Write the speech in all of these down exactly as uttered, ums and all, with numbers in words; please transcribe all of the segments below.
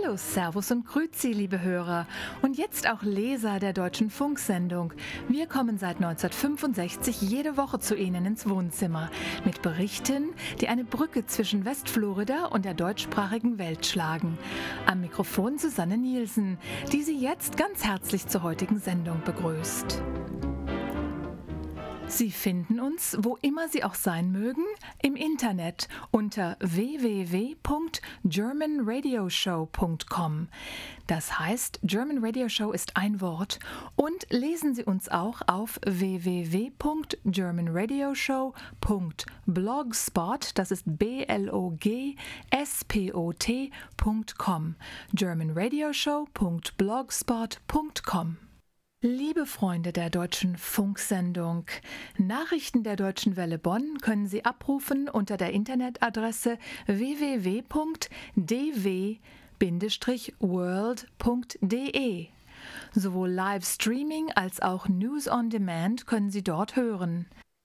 Hallo, Servus und Grüezi, liebe Hörer. Und jetzt auch Leser der Deutschen Funksendung. Wir kommen seit neunzehnhundertfünfundsechzig jede Woche zu Ihnen ins Wohnzimmer mit Berichten, die eine Brücke zwischen Westflorida und der deutschsprachigen Welt schlagen. Am Mikrofon Susanne Nielsen, die Sie jetzt ganz herzlich zur heutigen Sendung begrüßt. Sie finden uns, wo immer Sie auch sein mögen, im Internet unter w w w punkt german radio show punkt com. Das heißt, German Radio Show ist ein Wort. Und lesen Sie uns auch auf w w w punkt german radio show punkt blogspot, das ist B L O G S P O T punkt com, german radio show punkt blogspot punkt com. Liebe Freunde der Deutschen Funksendung, Nachrichten der Deutschen Welle Bonn können Sie abrufen unter der Internetadresse w w w punkt d w Bindestrich world punkt d e. Sowohl Livestreaming als auch News on Demand können Sie dort hören.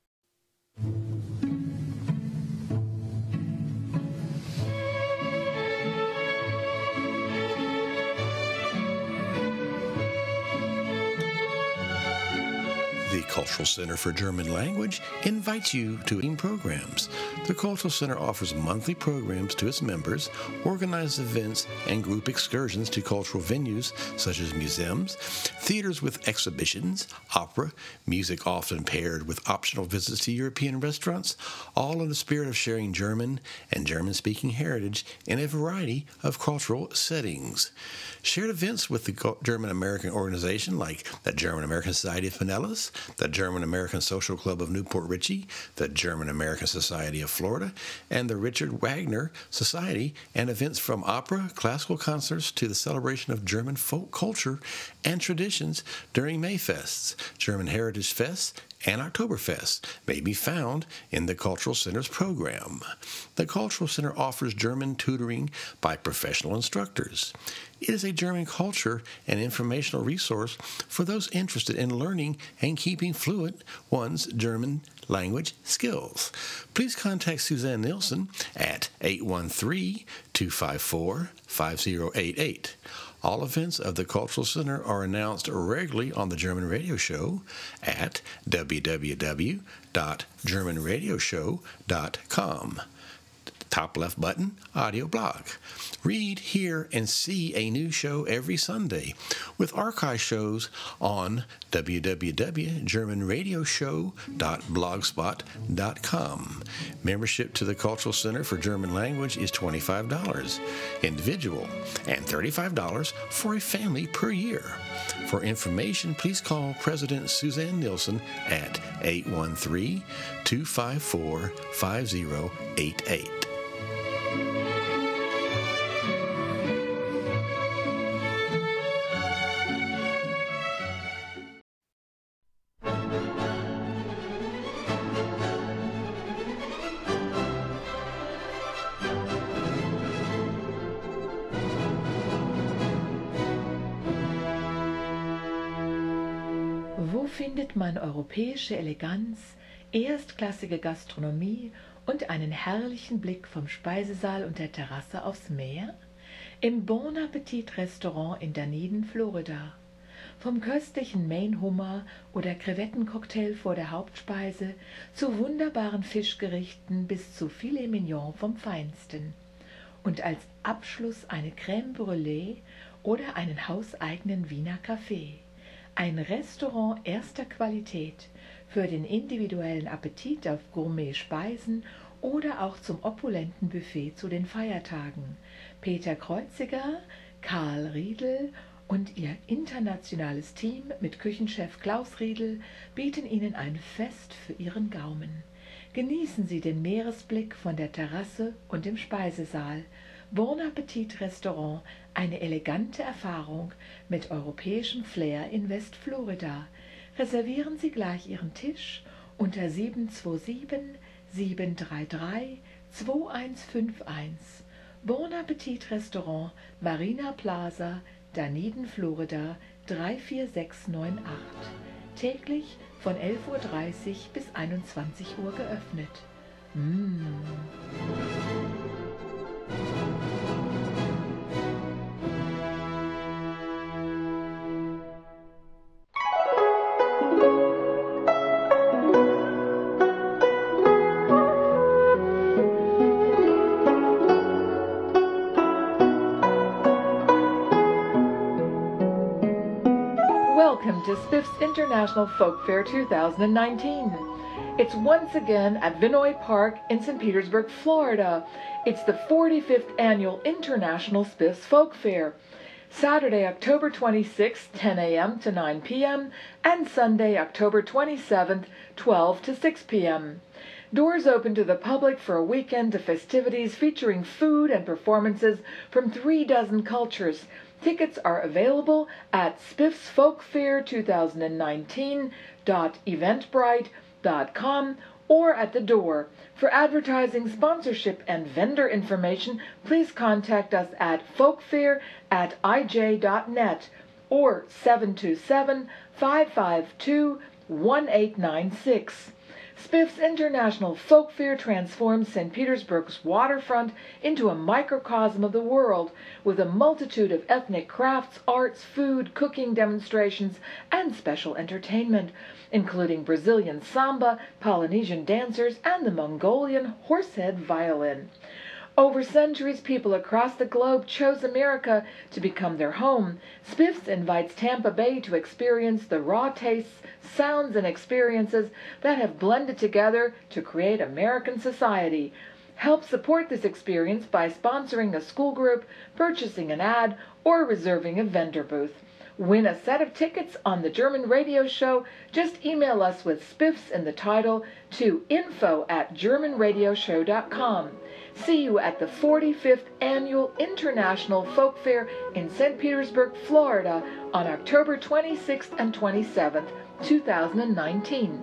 The Cultural Center for German Language invites you to programs. The Cultural Center offers monthly programs to its members, organizes events and group excursions to cultural venues such as museums, theaters with exhibitions, opera, music often paired with optional visits to European restaurants, all in the spirit of sharing German and German-speaking heritage in a variety of cultural settings. Shared events with the German-American organization like the German-American Society of Pinellas, the German-American Social Club of Newport Richey, the German-American Society of Florida, and the Richard Wagner Society, and events from opera, classical concerts to the celebration of German folk culture and traditions during Mayfests, German Heritage Fests, and Oktoberfest may be found in the Cultural Center's program. The Cultural Center offers German tutoring by professional instructors. It is a German culture and informational resource for those interested in learning and keeping fluent one's German language skills. Please contact Suzanne Nielsen at eight one three, two five four, five zero eight eight. All events of the Cultural Center are announced regularly on the German Radio Show at w w w dot german radio show dot com. Top left button, audio blog. Read, hear, and see a new show every Sunday with archive shows on w w w dot german radio show dot blogspot dot com. Membership to the Cultural Center for German Language is twenty-five dollars individual and thirty-five dollars for a family per year. For information, please call President Suzanne Nielsen at eight one three, two five four, five zero eight eight. Wo findet man europäische Eleganz, erstklassige Gastronomie und einen herrlichen Blick vom Speisesaal und der Terrasse aufs Meer? Im Bon Appetit Restaurant in Dunedin, Florida. Vom köstlichen Maine-Hummer oder Krevettencocktail vor der Hauptspeise zu wunderbaren Fischgerichten bis zu Filet Mignon vom Feinsten. Und als Abschluss eine Crème Brûlée oder einen hauseigenen Wiener Kaffee. Ein Restaurant erster Qualität für den individuellen Appetit auf Gourmet-Speisen oder auch zum opulenten Buffet zu den Feiertagen. Peter Kreuziger, Karl Riedel und ihr internationales Team mit Küchenchef Klaus Riedel bieten Ihnen ein Fest für Ihren Gaumen. Genießen Sie den Meeresblick von der Terrasse und dem Speisesaal. Bon Appetit Restaurant, eine elegante Erfahrung mit europäischem Flair in Westflorida. Reservieren Sie gleich Ihren Tisch unter sieben zwei sieben, sieben drei drei, zwei eins fünf eins. Bon Appetit Restaurant, Marina Plaza, Dunedin, Florida drei vier sechs neun acht. Täglich von elf Uhr dreißig bis einundzwanzig Uhr geöffnet. Mmh. Spiff's International Folk Fair two thousand nineteen. It's once again at Vinoy Park in Saint Petersburg, Florida. It's the forty-fifth Annual International Spiff's Folk Fair. Saturday, October twenty-sixth, ten a.m. to nine p.m., and Sunday, October twenty-seventh, twelve to six p.m. Doors open to the public for a weekend of festivities featuring food and performances from three dozen cultures. Tickets are available at spiffs folk fair twenty nineteen dot eventbrite dot com or at the door. For advertising, sponsorship, and vendor information, please contact us at folkfair at i j dot net or seven two seven, five five two, one eight nine six. Spiff's International Folk Fair transforms Saint Petersburg's waterfront into a microcosm of the world, with a multitude of ethnic crafts, arts, food, cooking demonstrations, and special entertainment, including Brazilian samba, Polynesian dancers, and the Mongolian horsehead violin. Over centuries, people across the globe chose America to become their home. Spiff's invites Tampa Bay to experience the raw tastes, sounds, and experiences that have blended together to create American society. Help support this experience by sponsoring a school group, purchasing an ad, or reserving a vendor booth. Win a set of tickets on the German radio show. Just email us with Spiffs in the title to info at german radio show dot com. See you at the forty-fifth Annual International Folk Fair in Saint Petersburg, Florida on October twenty-sixth and twenty-seventh, two thousand nineteen.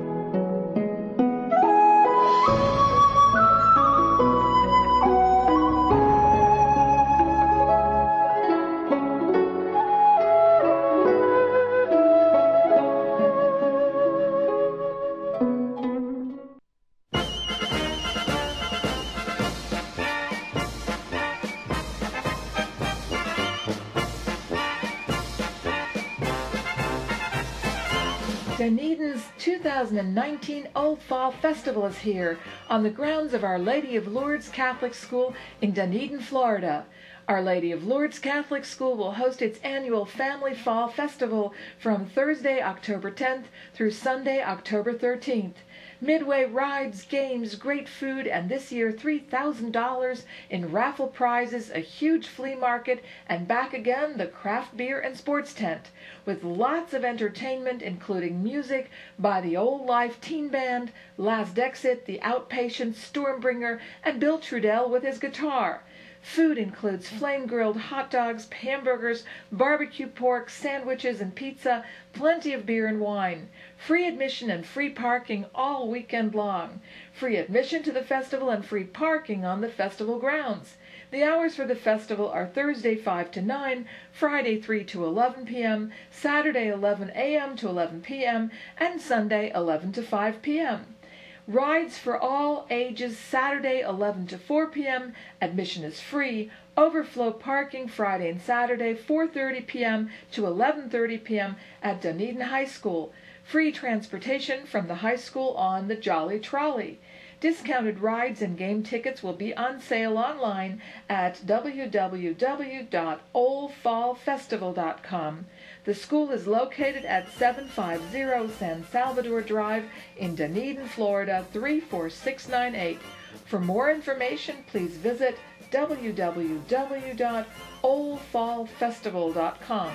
Dunedin's two thousand nineteen Old Fall Festival is here on the grounds of Our Lady of Lourdes Catholic School in Dunedin, Florida. Our Lady of Lourdes Catholic School will host its annual Family Fall Festival from Thursday, October tenth through Sunday, October thirteenth. Midway rides, games, great food, and this year three thousand dollars in raffle prizes, a huge flea market, and back again the craft beer and sports tent, with lots of entertainment including music by the Old Life Teen Band, Last Exit, The Outpatients, Stormbringer, and Bill Trudell with his guitar. Food includes flame-grilled hot dogs, hamburgers, barbecue pork, sandwiches, and pizza, plenty of beer and wine. Free admission and free parking all weekend long. Free admission to the festival and free parking on the festival grounds. The hours for the festival are Thursday five to nine, Friday three to eleven p.m., Saturday eleven a.m. to eleven p.m., and Sunday eleven to five p.m. Rides for all ages Saturday eleven to four p.m. Admission is free. Overflow parking Friday and Saturday four thirty p.m. to eleven thirty p.m. at Dunedin High School. Free transportation from the high school on the Jolly Trolley. Discounted rides and game tickets will be on sale online at w w w dot old fall festival dot com. The school is located at seven fifty San Salvador Drive in Dunedin, Florida three four six nine eight. For more information, please visit w w w dot old fall festival dot com.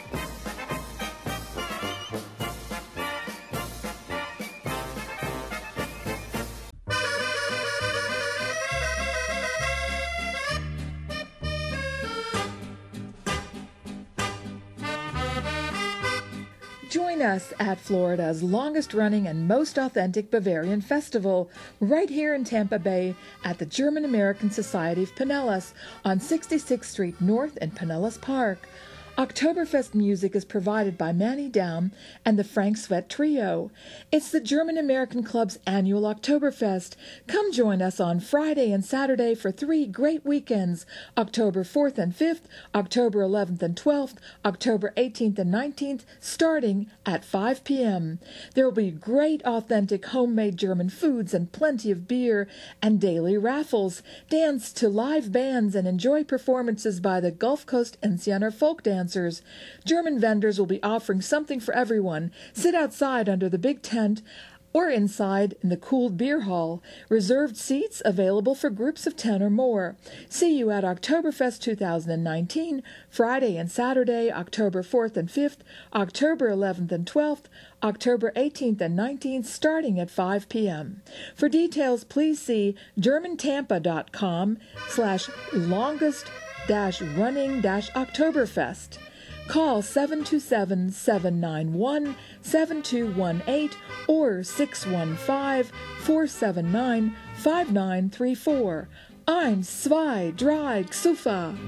Join us at Florida's longest-running and most authentic Bavarian festival, right here in Tampa Bay at the German-American Society of Pinellas on sixty-sixth Street North in Pinellas Park. Oktoberfest music is provided by Manny Daum and the Frank Svet Trio. It's the German-American Club's annual Oktoberfest. Come join us on Friday and Saturday for three great weekends, October fourth and fifth, October eleventh and twelfth, October eighteenth and nineteenth, starting at five p.m. There will be great authentic homemade German foods and plenty of beer and daily raffles. Dance to live bands and enjoy performances by the Gulf Coast Ensianer Folk Dance dancers. German vendors will be offering something for everyone. Sit outside under the big tent or inside in the cooled beer hall. Reserved seats available for groups of ten or more. See you at Oktoberfest two thousand nineteen, Friday and Saturday, October fourth and fifth, October eleventh and twelfth, October eighteenth and nineteenth, starting at five p.m. For details, please see germantampa.com slash longest dash running dash Oktoberfest. Call seven two seven, seven nine one, seven two one eight or six one five, four seven nine, five nine three four. Eins, zwei, drei, Xufa.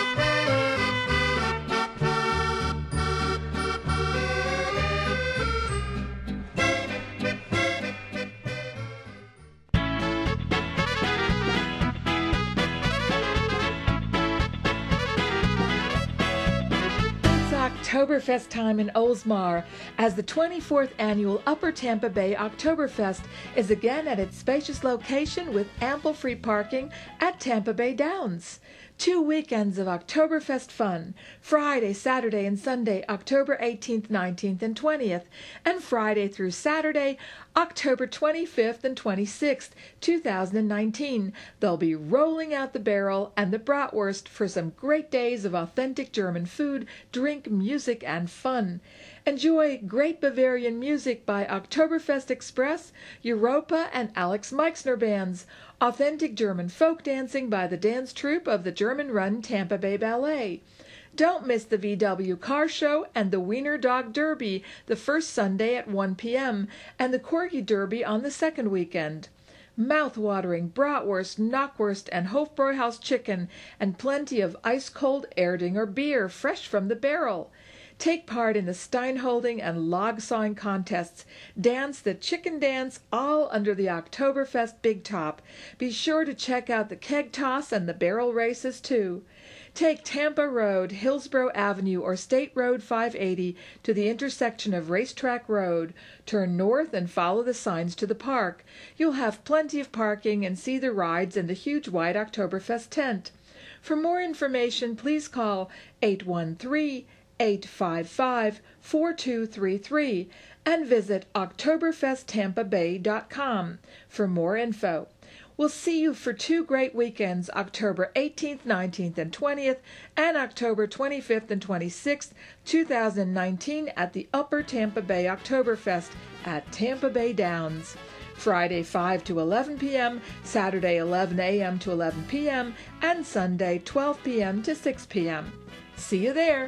Oktoberfest time in Oldsmar, as the twenty-fourth annual Upper Tampa Bay Oktoberfest is again at its spacious location with ample free parking at Tampa Bay Downs. Two weekends of Oktoberfest fun, Friday, Saturday, and Sunday, October eighteenth, nineteenth, and twentieth, and Friday through Saturday, October twenty-fifth and twenty-sixth, two thousand nineteen. They'll be rolling out the barrel and the bratwurst for some great days of authentic German food, drink, music, and fun. Enjoy great Bavarian music by Oktoberfest Express, Europa, and Alex Meixner bands. Authentic German folk dancing by the dance troupe of the German-run Tampa Bay Ballet. Don't miss the V W Car Show and the Wiener Dog Derby the first Sunday at one p.m. and the Corgi Derby on the second weekend. Mouth-watering bratwurst, knockwurst, and Hofbräuhaus chicken, and plenty of ice-cold Erdinger beer fresh from the barrel. Take part in the Steinholding and log sawing contests. Dance the chicken dance, all under the Oktoberfest big top. Be sure to check out the keg toss and the barrel races, too. Take Tampa Road, Hillsborough Avenue, or State Road five eighty to the intersection of Racetrack Road. Turn north and follow the signs to the park. You'll have plenty of parking and see the rides in the huge white Oktoberfest tent. For more information, please call eight one three, eight five five, four two three three and visit oktoberfest tampa bay dot com for more info. We'll see you for two great weekends, October eighteenth, nineteenth, and twentieth, and October twenty-fifth and twenty-sixth, two thousand nineteen, at the Upper Tampa Bay Oktoberfest at Tampa Bay Downs. Friday five to eleven p.m., Saturday eleven a.m. to eleven p.m., and Sunday twelve p.m. to six p.m. See you there!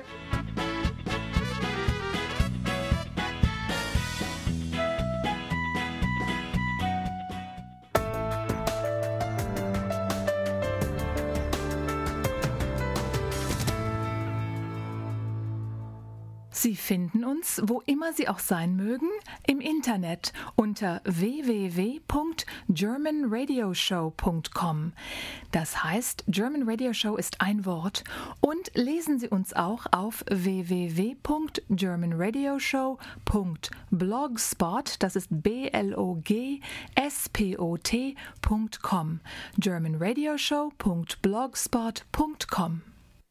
Sie finden uns, wo immer Sie auch sein mögen, im Internet unter w w w punkt german radio show punkt com. Das heißt, German Radio Show ist ein Wort. Und lesen Sie uns auch auf w w w punkt german radio show punkt blogspot, das ist B L O G S P O T punkt com. german radio show punkt blogspot punkt com.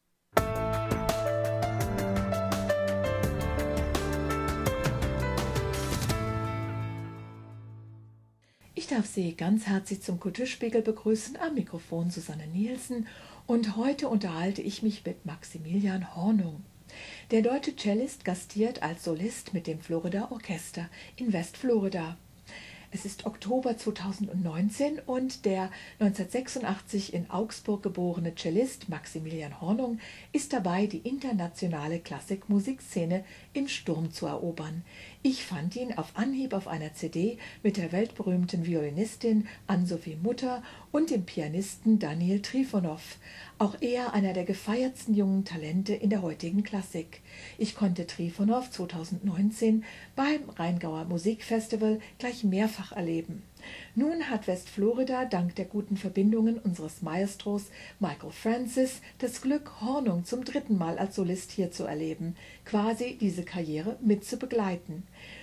Ich darf Sie ganz herzlich zum Kulturspiegel begrüßen, am Mikrofon Susanne Nielsen, und heute unterhalte ich mich mit Maximilian Hornung. Der deutsche Cellist gastiert als Solist mit dem Florida Orchester in Westflorida. Es ist Oktober zweitausendneunzehn und der neunzehnhundertsechsundachtzig in Augsburg geborene Cellist Maximilian Hornung ist dabei, die internationale Klassikmusikszene im Sturm zu erobern. Ich fand ihn auf Anhieb auf einer C D mit der weltberühmten Violinistin Ann-Sophie Mutter und dem Pianisten Daniel Trifonov. Auch er einer der gefeiertsten jungen Talente in der heutigen Klassik. Ich konnte Trifonov zweitausendneunzehn beim Rheingauer Musikfestival gleich mehrfach erleben. Nun hat Westflorida dank der guten Verbindungen unseres Maestros Michael Francis das Glück, Hornung zum dritten Mal als Solist hier zu erleben, quasi diese Karriere mit zu begleiten.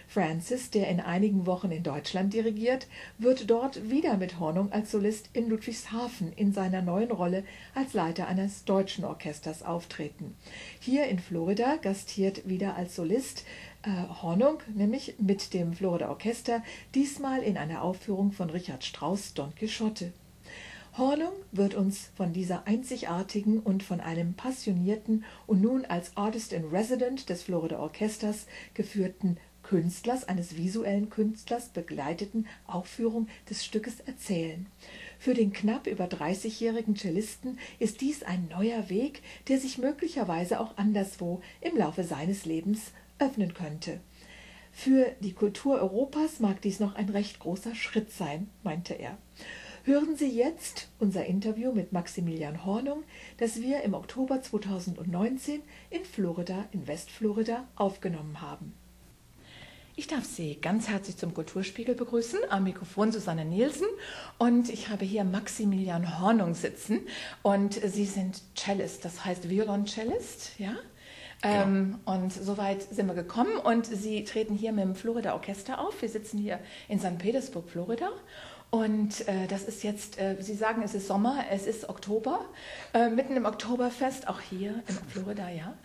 Francis, der in einigen Wochen in Deutschland dirigiert, wird dort wieder mit Hornung als Solist in Ludwigshafen in seiner neuen Rolle als Leiter eines deutschen Orchesters auftreten. Hier in Florida gastiert wieder als Solist äh, Hornung, nämlich mit dem Florida Orchester, diesmal in einer Aufführung von Richard Strauss' Don Quixote. Hornung wird uns von dieser einzigartigen und von einem passionierten und nun als Artist in Resident des Florida Orchesters geführten Künstlers, eines visuellen Künstlers, begleiteten Aufführung des Stückes erzählen. Für den knapp über dreißigjährigen Cellisten ist dies ein neuer Weg, der sich möglicherweise auch anderswo im Laufe seines Lebens öffnen könnte. Für die Kultur Europas mag dies noch ein recht großer Schritt sein, meinte er. Hören Sie jetzt unser Interview mit Maximilian Hornung, das wir im Oktober zweitausendneunzehn in Florida, in Westflorida, aufgenommen haben. Ich darf Sie ganz herzlich zum Kulturspiegel begrüßen. Am Mikrofon Susanne Nielsen und ich habe hier Maximilian Hornung sitzen und Sie sind Cellist, das heißt Violoncellist, ja? Genau. Ähm, und soweit sind wir gekommen und Sie treten hier mit dem Florida Orchester auf. Wir sitzen hier in Sankt Petersburg, Florida. Und äh, das ist jetzt, äh, Sie sagen, es ist Sommer, es ist Oktober, äh, mitten im Oktoberfest, auch hier in Florida, ja.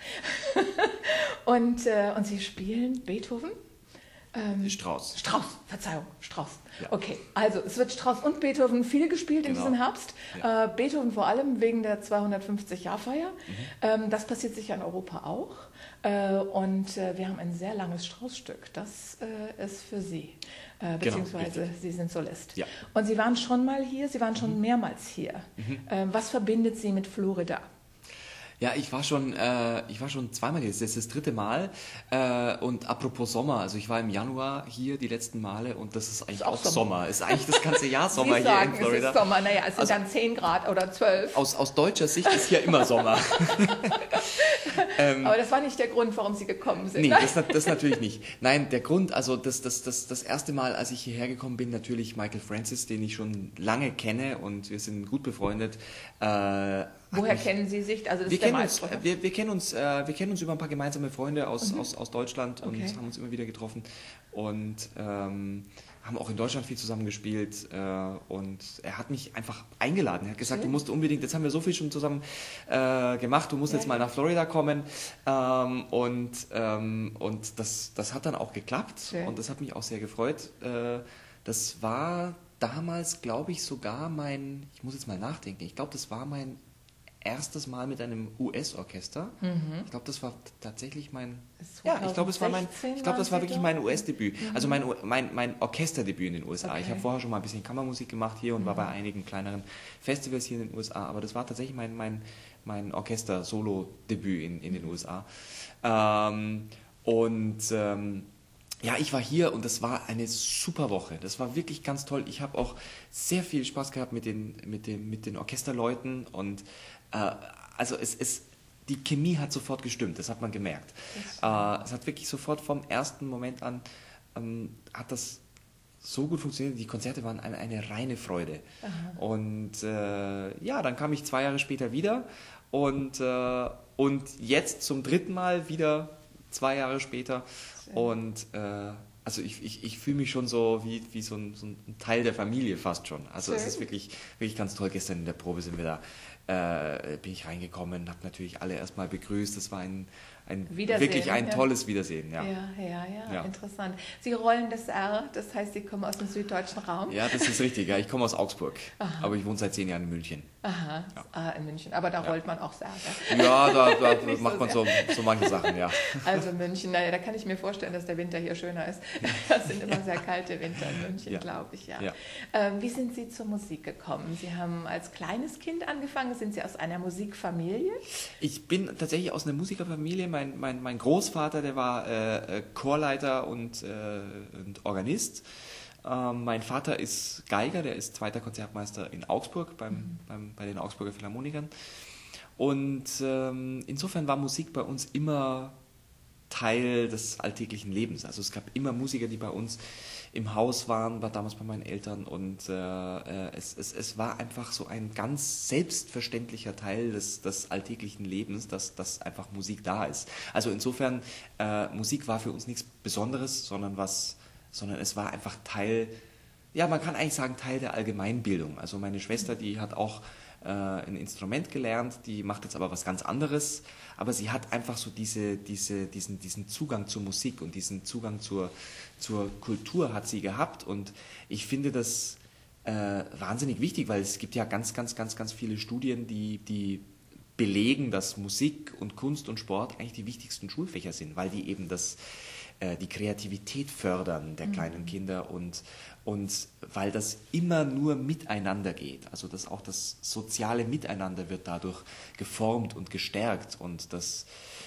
und, äh, und Sie spielen Beethoven? Ähm, Strauss. Strauss, Verzeihung, Strauss. Ja. Okay, also es wird Strauss und Beethoven viel gespielt in genau. diesem Herbst. Ja. Äh, Beethoven vor allem wegen der zweihundertfünfzig-Jahr-Feier. Mhm. Ähm, das passiert sicher in Europa auch. Äh, und äh, wir haben ein sehr langes Strauss-Stück. Das äh, ist für Sie. Äh, beziehungsweise genau, Sie sind Solist. Ja. Und Sie waren schon mal hier, Sie waren schon mhm. mehrmals hier. Mhm. Ähm, was verbindet Sie mit Florida? Ja, ich war schon, äh, ich war schon zweimal hier, das ist das dritte Mal. Äh, und apropos Sommer, also ich war im Januar hier die letzten Male und das ist eigentlich ist auch, auch Sommer. Sommer. Ist eigentlich das ganze Jahr Sommer Sie hier sagen, in Florida. Es ist Sommer, naja, es sind also, dann zehn Grad oder zwölf. Aus, aus deutscher Sicht ist hier immer Sommer. ähm, Aber das war nicht der Grund, warum Sie gekommen sind. Nee, das, das natürlich nicht. Nein, der Grund, also das, das, das, das erste Mal, als ich hierher gekommen bin, natürlich Michael Francis, den ich schon lange kenne und wir sind gut befreundet. Äh, Woher mich, kennen Sie sich? Also das wir, ist der kennen Maestro, uns, wir, wir, kennen uns, äh, wir kennen uns über ein paar gemeinsame Freunde aus, mhm. aus, aus Deutschland und okay. haben uns immer wieder getroffen und ähm, haben auch in Deutschland viel zusammen gespielt äh, und er hat mich einfach eingeladen. Er hat gesagt, Schön. Du musst unbedingt, jetzt haben wir so viel schon zusammen äh, gemacht, du musst ja. jetzt mal nach Florida kommen ähm, und, ähm, und das, das hat dann auch geklappt Schön. Und das hat mich auch sehr gefreut. Äh, das war damals, glaube ich, sogar mein, ich muss jetzt mal nachdenken, ich glaube, das war mein erstes Mal mit einem U S-Orchester. Mhm. Ich glaube, das war tatsächlich mein. Ja, ich glaube, es war mein. Ich glaube, das war wirklich mein U S-Debüt. Mhm. Also mein, mein, mein Orchesterdebüt in den U S A. Okay. Ich habe vorher schon mal ein bisschen Kammermusik gemacht hier und mhm. war bei einigen kleineren Festivals hier in den U S A. Aber das war tatsächlich mein, mein, mein Orchester-Solo-Debüt in, in den U S A. Ähm, und ähm, ja, ich war hier und das war eine super Woche. Das war wirklich ganz toll. Ich habe auch sehr viel Spaß gehabt mit den, mit den, mit den Orchesterleuten und äh, also es, es, die Chemie hat sofort gestimmt, das hat man gemerkt. Äh, es hat wirklich sofort vom ersten Moment an ähm, hat das so gut funktioniert. Die Konzerte waren eine, eine reine Freude. Aha. Und äh, ja, dann kam ich zwei Jahre später wieder und, äh, und jetzt zum dritten Mal wieder zwei Jahre später. Und äh, also ich, ich, ich fühle mich schon so wie, wie so, ein, so ein Teil der Familie fast schon. Also Schön. Es ist wirklich, wirklich ganz toll. Gestern in der Probe sind wir da, äh, bin ich reingekommen, habe natürlich alle erstmal begrüßt. Das war ein, ein wirklich ein ja. tolles Wiedersehen. Ja. Ja, ja, ja, ja, interessant. Sie rollen das R, das heißt, Sie kommen aus dem süddeutschen Raum? Ja, das ist richtig. Ja, ich komme aus Augsburg, Aha. aber ich wohne seit zehn Jahren in München. Aha, ja. ah, in München. Aber da rollt ja. man auch sehr. Ja, da, da macht so man so, so manche Sachen, ja. Also München, naja, da kann ich mir vorstellen, dass der Winter hier schöner ist. Das sind immer sehr kalte Winter in München, ja. glaube ich, ja. ja. Ähm, wie sind Sie zur Musik gekommen? Sie haben als kleines Kind angefangen. Sind Sie aus einer Musikfamilie? Ich bin tatsächlich aus einer Musikerfamilie. Mein, mein, mein Großvater, der war äh, Chorleiter und, äh, und Organist. Ähm, mein Vater ist Geiger, der ist zweiter Konzertmeister in Augsburg beim, mhm. beim, bei den Augsburger Philharmonikern. Und ähm, insofern war Musik bei uns immer Teil des alltäglichen Lebens. Also es gab immer Musiker, die bei uns im Haus waren, war damals bei meinen Eltern und äh, es, es, es war einfach so ein ganz selbstverständlicher Teil des, des alltäglichen Lebens, dass, dass einfach Musik da ist. Also insofern, äh, Musik war für uns nichts Besonderes, sondern, was, sondern es war einfach Teil, ja, man kann eigentlich sagen, Teil der Allgemeinbildung. Also meine Schwester, die hat auch äh, ein Instrument gelernt, die macht jetzt aber was ganz anderes, aber sie hat einfach so diese, diese, diesen, diesen Zugang zur Musik und diesen Zugang zur, zur Kultur hat sie gehabt und ich finde das äh, wahnsinnig wichtig, weil es gibt ja ganz, ganz, ganz, ganz viele Studien, die, die belegen, dass Musik und Kunst und Sport eigentlich die wichtigsten Schulfächer sind, weil die eben das, äh, die Kreativität fördern der kleinen Kinder und, und weil das immer nur miteinander geht. Also dass auch das soziale Miteinander wird dadurch geformt und gestärkt und das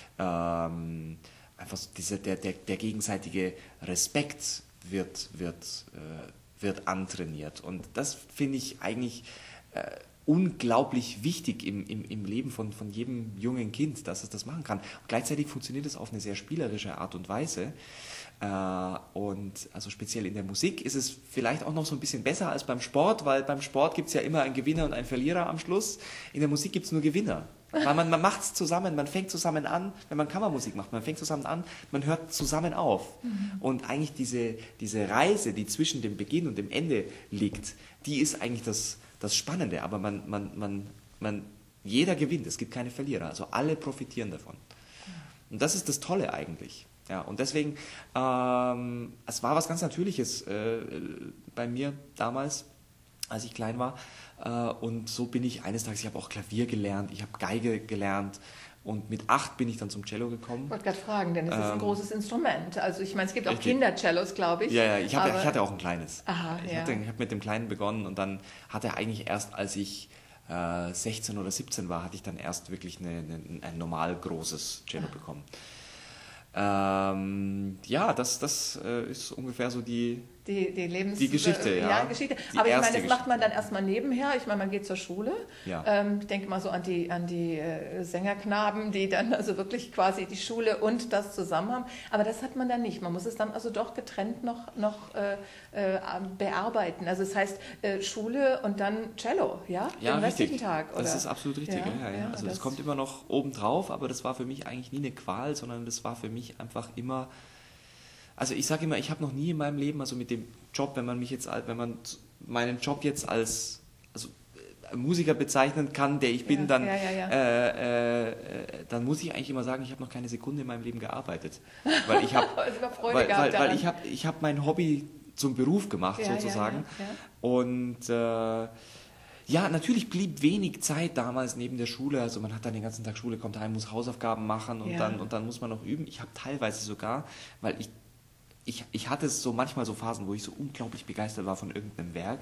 ähm, einfach so diese, der, der, der gegenseitige Respekt wird, wird, äh, wird antrainiert. Und das finde ich eigentlich äh, unglaublich wichtig im, im, im Leben von, von jedem jungen Kind, dass es das machen kann. Und gleichzeitig funktioniert es auf eine sehr spielerische Art und Weise. Äh, und also speziell in der Musik ist es vielleicht auch noch so ein bisschen besser als beim Sport, weil beim Sport gibt es ja immer einen Gewinner und einen Verlierer am Schluss. In der Musik gibt es nur Gewinner. Weil man, man macht es zusammen, man fängt zusammen an, wenn man Kammermusik macht, man fängt zusammen an, man hört zusammen auf. Mhm. Und eigentlich diese, diese Reise, die zwischen dem Beginn und dem Ende liegt, die ist eigentlich das, das Spannende. Aber man, man, man, man, jeder gewinnt, es gibt keine Verlierer, also alle profitieren davon. Und das ist das Tolle eigentlich. Ja, und deswegen, ähm, es war was ganz Natürliches äh, bei mir damals, als ich klein war. Und so bin ich eines Tages, ich habe auch Klavier gelernt, ich habe Geige gelernt und mit acht bin ich dann zum Cello gekommen. Ich wollte gerade fragen, denn es ist ein ähm, großes Instrument. Also ich meine, es gibt auch richtig. Kindercellos, glaube ich. Ja, ja, ich, hab, ich hatte auch ein kleines. Aha, ich ja. hatte, ich habe mit dem Kleinen begonnen und dann hatte er eigentlich erst, als ich äh, sechzehn oder siebzehn war, hatte ich dann erst wirklich eine, eine, ein normal großes Cello Aha. bekommen. Ähm, ja, das, das äh, ist ungefähr so die... Die, die, Lebens die Geschichte, äh, ja. ja Geschichte. Die Aber ich meine, das Geschichte. macht man dann erstmal nebenher. Ich meine, man geht zur Schule. Ja. Ähm, ich denke mal so an die, an die äh, Sängerknaben, die dann also wirklich quasi die Schule und das zusammen haben. Aber das hat man dann nicht. Man muss es dann also doch getrennt noch, noch äh, äh, bearbeiten. Also das heißt äh, Schule und dann Cello, ja? Ja, den richtig. restlichen Tag, oder? Das ist absolut richtig. Ja, ja, ja, ja. Also das, das kommt immer noch obendrauf, aber das war für mich eigentlich nie eine Qual, sondern das war für mich einfach immer... Also ich sage immer, ich habe noch nie in meinem Leben, also mit dem Job, wenn man mich jetzt, wenn man meinen Job jetzt als also Musiker bezeichnen kann, der ich bin, ja, dann, ja, ja, ja. Äh, äh, dann muss ich eigentlich immer sagen, ich habe noch keine Sekunde in meinem Leben gearbeitet, weil ich habe, weil, weil, weil ich habe, ich habe mein Hobby zum Beruf gemacht ja, sozusagen ja, ja, ja. und äh, ja, natürlich blieb wenig Zeit damals neben der Schule. Also man hat dann den ganzen Tag Schule, kommt heim, muss Hausaufgaben machen und, ja. dann, und dann muss man noch üben. Ich habe teilweise sogar, weil ich Ich, ich hatte so manchmal so Phasen, wo ich so unglaublich begeistert war von irgendeinem Werk,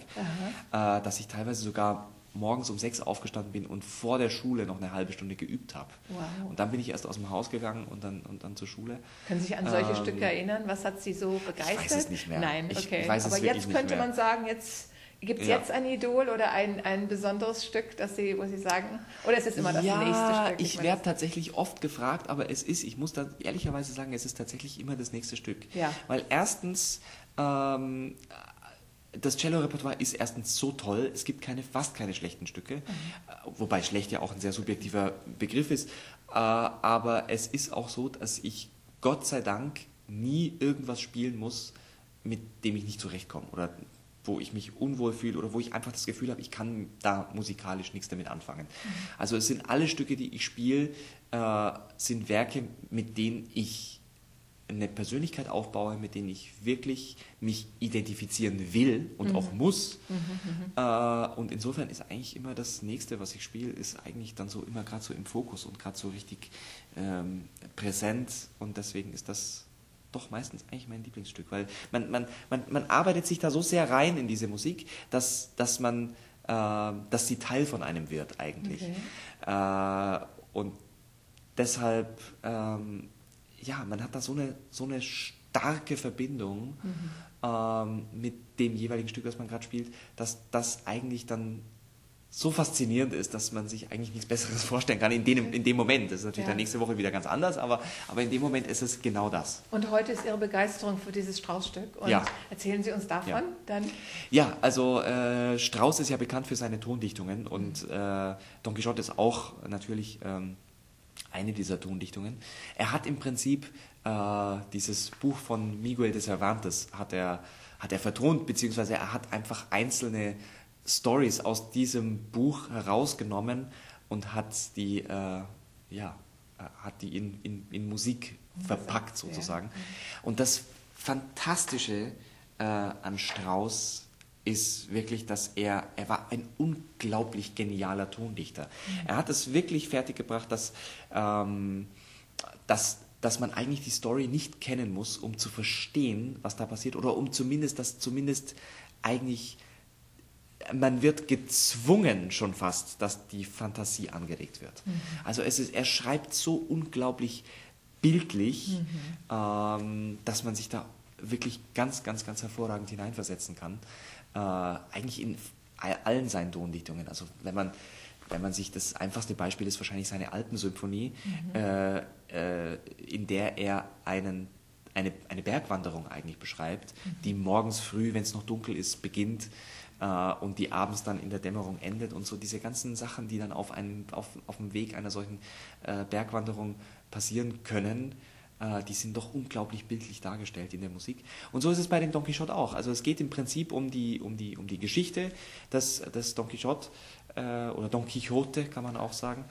äh, dass ich teilweise sogar morgens um sechs aufgestanden bin und vor der Schule noch eine halbe Stunde geübt habe. Wow. Und dann bin ich erst aus dem Haus gegangen und dann, und dann zur Schule. Können Sie sich an solche ähm, Stücke erinnern? Was hat Sie so begeistert? Ich weiß es nicht mehr. Nein, ich, okay. Ich weiß Aber es jetzt könnte nicht mehr. man sagen, jetzt... Gibt es Ja. jetzt ein Idol oder ein, ein besonderes Stück, das Sie, wo Sie sagen, oder ist es immer das ja, nächste Stück? Ich, ich werde tatsächlich oft gefragt, aber es ist, ich muss da ehrlicherweise sagen, es ist tatsächlich immer das nächste Stück. Ja. Weil erstens, ähm, das Cello-Repertoire ist erstens so toll, es gibt keine, fast keine schlechten Stücke, mhm. wobei schlecht ja auch ein sehr subjektiver Begriff ist, äh, aber es ist auch so, dass ich Gott sei Dank nie irgendwas spielen muss, mit dem ich nicht zurechtkomme oder wo ich mich unwohl fühle oder wo ich einfach das Gefühl habe, ich kann da musikalisch nichts damit anfangen. Mhm. Also es sind alle Stücke, die ich spiele, äh, sind Werke, mit denen ich eine Persönlichkeit aufbaue, mit denen ich wirklich mich identifizieren will und mhm. auch muss. Mhm, äh, und insofern ist eigentlich immer das Nächste, was ich spiele, ist eigentlich dann so immer gerade so im Fokus und gerade so richtig ähm, präsent und deswegen ist das doch meistens eigentlich mein Lieblingsstück, weil man, man, man, man arbeitet sich da so sehr rein in diese Musik, dass, dass, man, äh, dass sie Teil von einem wird eigentlich. Okay. Äh, und deshalb, ähm, ja, man hat da so eine, so eine starke Verbindung mhm. ähm, mit dem jeweiligen Stück, das man gerade spielt, dass das eigentlich dann so faszinierend ist, dass man sich eigentlich nichts Besseres vorstellen kann in dem, in dem Moment. Das ist natürlich ja. dann nächste Woche wieder ganz anders, aber, aber in dem Moment ist es genau das. Und heute ist Ihre Begeisterung für dieses Strauß-Stück. Und ja. erzählen Sie uns davon ja. dann. Ja, also äh, Strauß ist ja bekannt für seine Tondichtungen und äh, Don Quixote ist auch natürlich ähm, eine dieser Tondichtungen. Er hat im Prinzip äh, dieses Buch von Miguel de Cervantes hat er, hat er vertont, beziehungsweise er hat einfach einzelne Stories aus diesem Buch herausgenommen und hat die, äh, ja, hat die in, in, in Musik verpackt sozusagen. Ja. Und das Fantastische äh, an Strauß ist wirklich, dass er, er war ein unglaublich genialer Tondichter. Mhm. Er hat es wirklich fertiggebracht, dass, ähm, dass, dass man eigentlich die Story nicht kennen muss, um zu verstehen, was da passiert, oder um zumindest, dass zumindest eigentlich man wird gezwungen schon fast, dass die Fantasie angeregt wird. Mhm. Also es ist, er schreibt so unglaublich bildlich, mhm. ähm, dass man sich da wirklich ganz, ganz, ganz hervorragend hineinversetzen kann. Äh, eigentlich in allen seinen Tondichtungen. Also wenn man, wenn man sich, das einfachste Beispiel ist wahrscheinlich seine Alpensymphonie, mhm. äh, äh, in der er einen, eine, eine Bergwanderung eigentlich beschreibt, mhm. die morgens früh, wenn es noch dunkel ist, beginnt, und die abends dann in der Dämmerung endet und so diese ganzen Sachen, die dann auf, einen, auf, auf dem Weg einer solchen äh, Bergwanderung passieren können, äh, die sind doch unglaublich bildlich dargestellt in der Musik. Und so ist es bei dem Don Quixote auch. Also es geht im Prinzip um die, um die, um die Geschichte des, des Don Quixote äh, oder Don Quixote kann man auch sagen,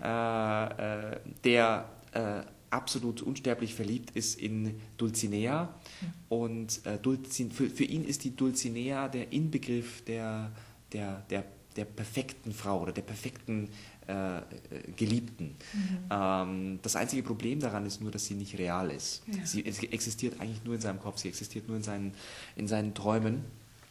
äh, äh, der äh, absolut unsterblich verliebt ist in Dulcinea und äh, Dulcin, für, für ihn ist die Dulcinea der Inbegriff der, der, der, der perfekten Frau oder der perfekten äh, Geliebten. Mhm. Ähm, das einzige Problem daran ist nur, dass sie nicht real ist. Ja. Sie existiert eigentlich nur in seinem Kopf, sie existiert nur in seinen, in seinen Träumen.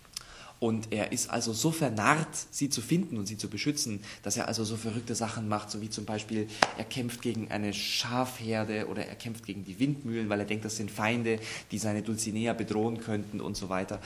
Und er ist also so vernarrt, sie zu finden und sie zu beschützen, dass er also so verrückte Sachen macht, so wie zum Beispiel, er kämpft gegen eine Schafherde oder er kämpft gegen die Windmühlen, weil er denkt, das sind Feinde, die seine Dulcinea bedrohen könnten und so weiter.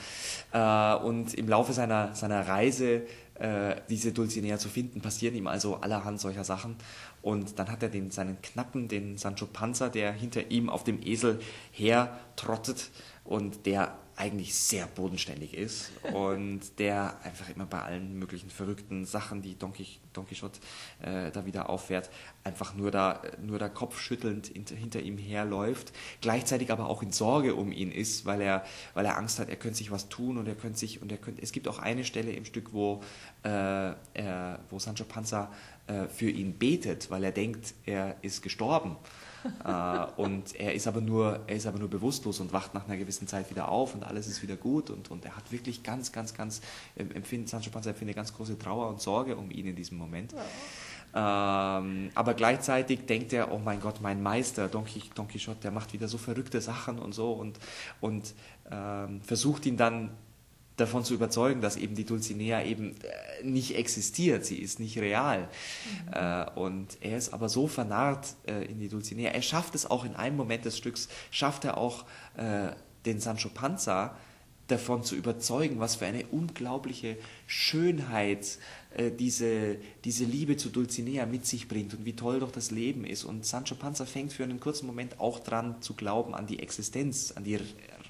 Und im Laufe seiner, seiner Reise, diese Dulcinea zu finden, passieren ihm also allerhand solcher Sachen. Und dann hat er den, seinen Knappen, den Sancho Panza, der hinter ihm auf dem Esel hertrottet und der eigentlich sehr bodenständig ist und der einfach immer bei allen möglichen verrückten Sachen, die Don, Quix, Don Quixote äh, da wieder auffährt, einfach nur da, nur da kopfschüttelnd hinter, hinter ihm herläuft, gleichzeitig aber auch in Sorge um ihn ist, weil er, weil er Angst hat, er könnte sich was tun und er könnte sich, und er könnte, es gibt auch eine Stelle im Stück, wo, äh, er, wo Sancho Panza äh, für ihn betet, weil er denkt, er ist gestorben. uh, und er ist aber nur er ist aber nur bewusstlos und wacht nach einer gewissen Zeit wieder auf und alles ist wieder gut und, und er hat wirklich ganz, ganz, ganz empfindet, Sancho Panza empfindet ganz große Trauer und Sorge um ihn in diesem Moment. Ja. Ähm, aber gleichzeitig denkt er, oh mein Gott, mein Meister, Don, Don Quixote, der macht wieder so verrückte Sachen und so und, und ähm, versucht ihn dann davon zu überzeugen, dass eben die Dulcinea eben äh, nicht existiert, sie ist nicht real. Mhm. Äh, und er ist aber so vernarrt äh, in die Dulcinea. Er schafft es auch in einem Moment des Stücks, schafft er auch äh, den Sancho Panza davon zu überzeugen, was für eine unglaubliche Schönheit äh, diese, diese Liebe zu Dulcinea mit sich bringt und wie toll doch das Leben ist. Und Sancho Panza fängt für einen kurzen Moment auch dran zu glauben an die Existenz, an die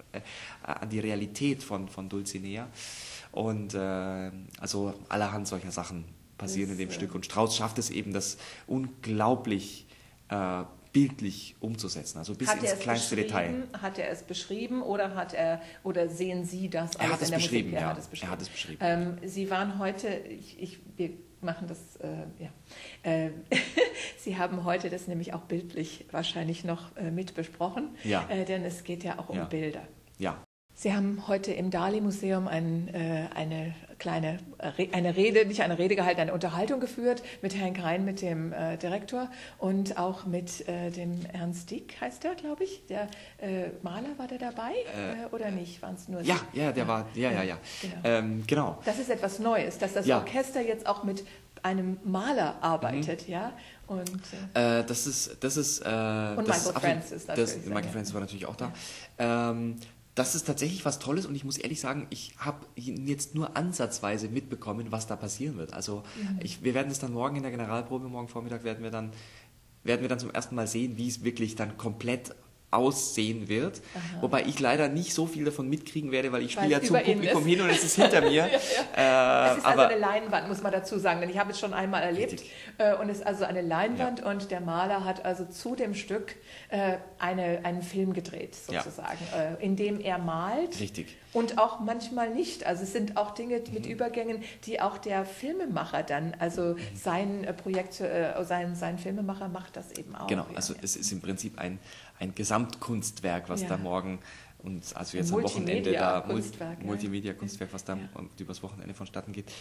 an die Realität von, von Dulcinea. Und äh, also allerhand solcher Sachen passieren das, in dem äh, Stück. Und Strauß schafft es eben, das unglaublich äh, bildlich umzusetzen, also bis ins kleinste Detail. Hat er es beschrieben oder hat er oder sehen Sie das alles er hat es in der beschrieben, Musik? Er, ja. hat es beschrieben. er hat es beschrieben. Ähm, Sie waren heute, ich, ich, wir machen das, äh, ja. Äh, Sie haben heute das nämlich auch bildlich wahrscheinlich noch äh, mit besprochen, ja. äh, denn es geht ja auch um ja. Bilder. Ja. Sie haben heute im Dali-Museum ein, äh, eine kleine eine Rede, nicht eine Rede gehalten, eine Unterhaltung geführt mit Herrn Grein, mit dem äh, Direktor und auch mit äh, dem Ernst Dieck, heißt der, glaube ich. Der äh, Maler, war der dabei äh, oder nicht? Waren es nur Ja, Sie? ja, der ja. war, ja, ja, ja. Genau. Ähm, genau. Das ist etwas Neues, dass das ja. Orchester jetzt auch mit einem Maler arbeitet, mhm. ja. Und, äh, das ist, das ist, äh, und das Michael ist Francis natürlich. Das, Michael ja. Francis war natürlich auch da. Ja. Ähm, das ist tatsächlich was Tolles und ich muss ehrlich sagen, ich habe jetzt nur ansatzweise mitbekommen, was da passieren wird. Also mhm. ich, wir werden es dann morgen in der Generalprobe, morgen Vormittag werden wir dann, werden wir dann zum ersten Mal sehen, wie es wirklich dann komplett aussehen wird. Aha. Wobei ich leider nicht so viel davon mitkriegen werde, weil ich spiele ja zum Publikum hin und es ist hinter mir. ja, ja. Äh, es ist aber also eine Leinwand, muss man dazu sagen, denn ich habe es schon einmal erlebt. Äh, und es ist also eine Leinwand ja. und der Maler hat also zu dem Stück äh, eine, einen Film gedreht, sozusagen, ja. äh, in dem er malt. Richtig. Und auch manchmal nicht. Also es sind auch Dinge mit mhm. Übergängen, die auch der Filmemacher dann, also sein äh, Projekt, äh, sein, sein Filmemacher macht das eben auch. Genau, ja, also ja. es ist im Prinzip ein, ein Gesamtkunstwerk, was ja. da morgen und also jetzt am Wochenende da Kunstwerk, Mul- Multimedia-Kunstwerk, was da ja. übers Wochenende vonstatten geht.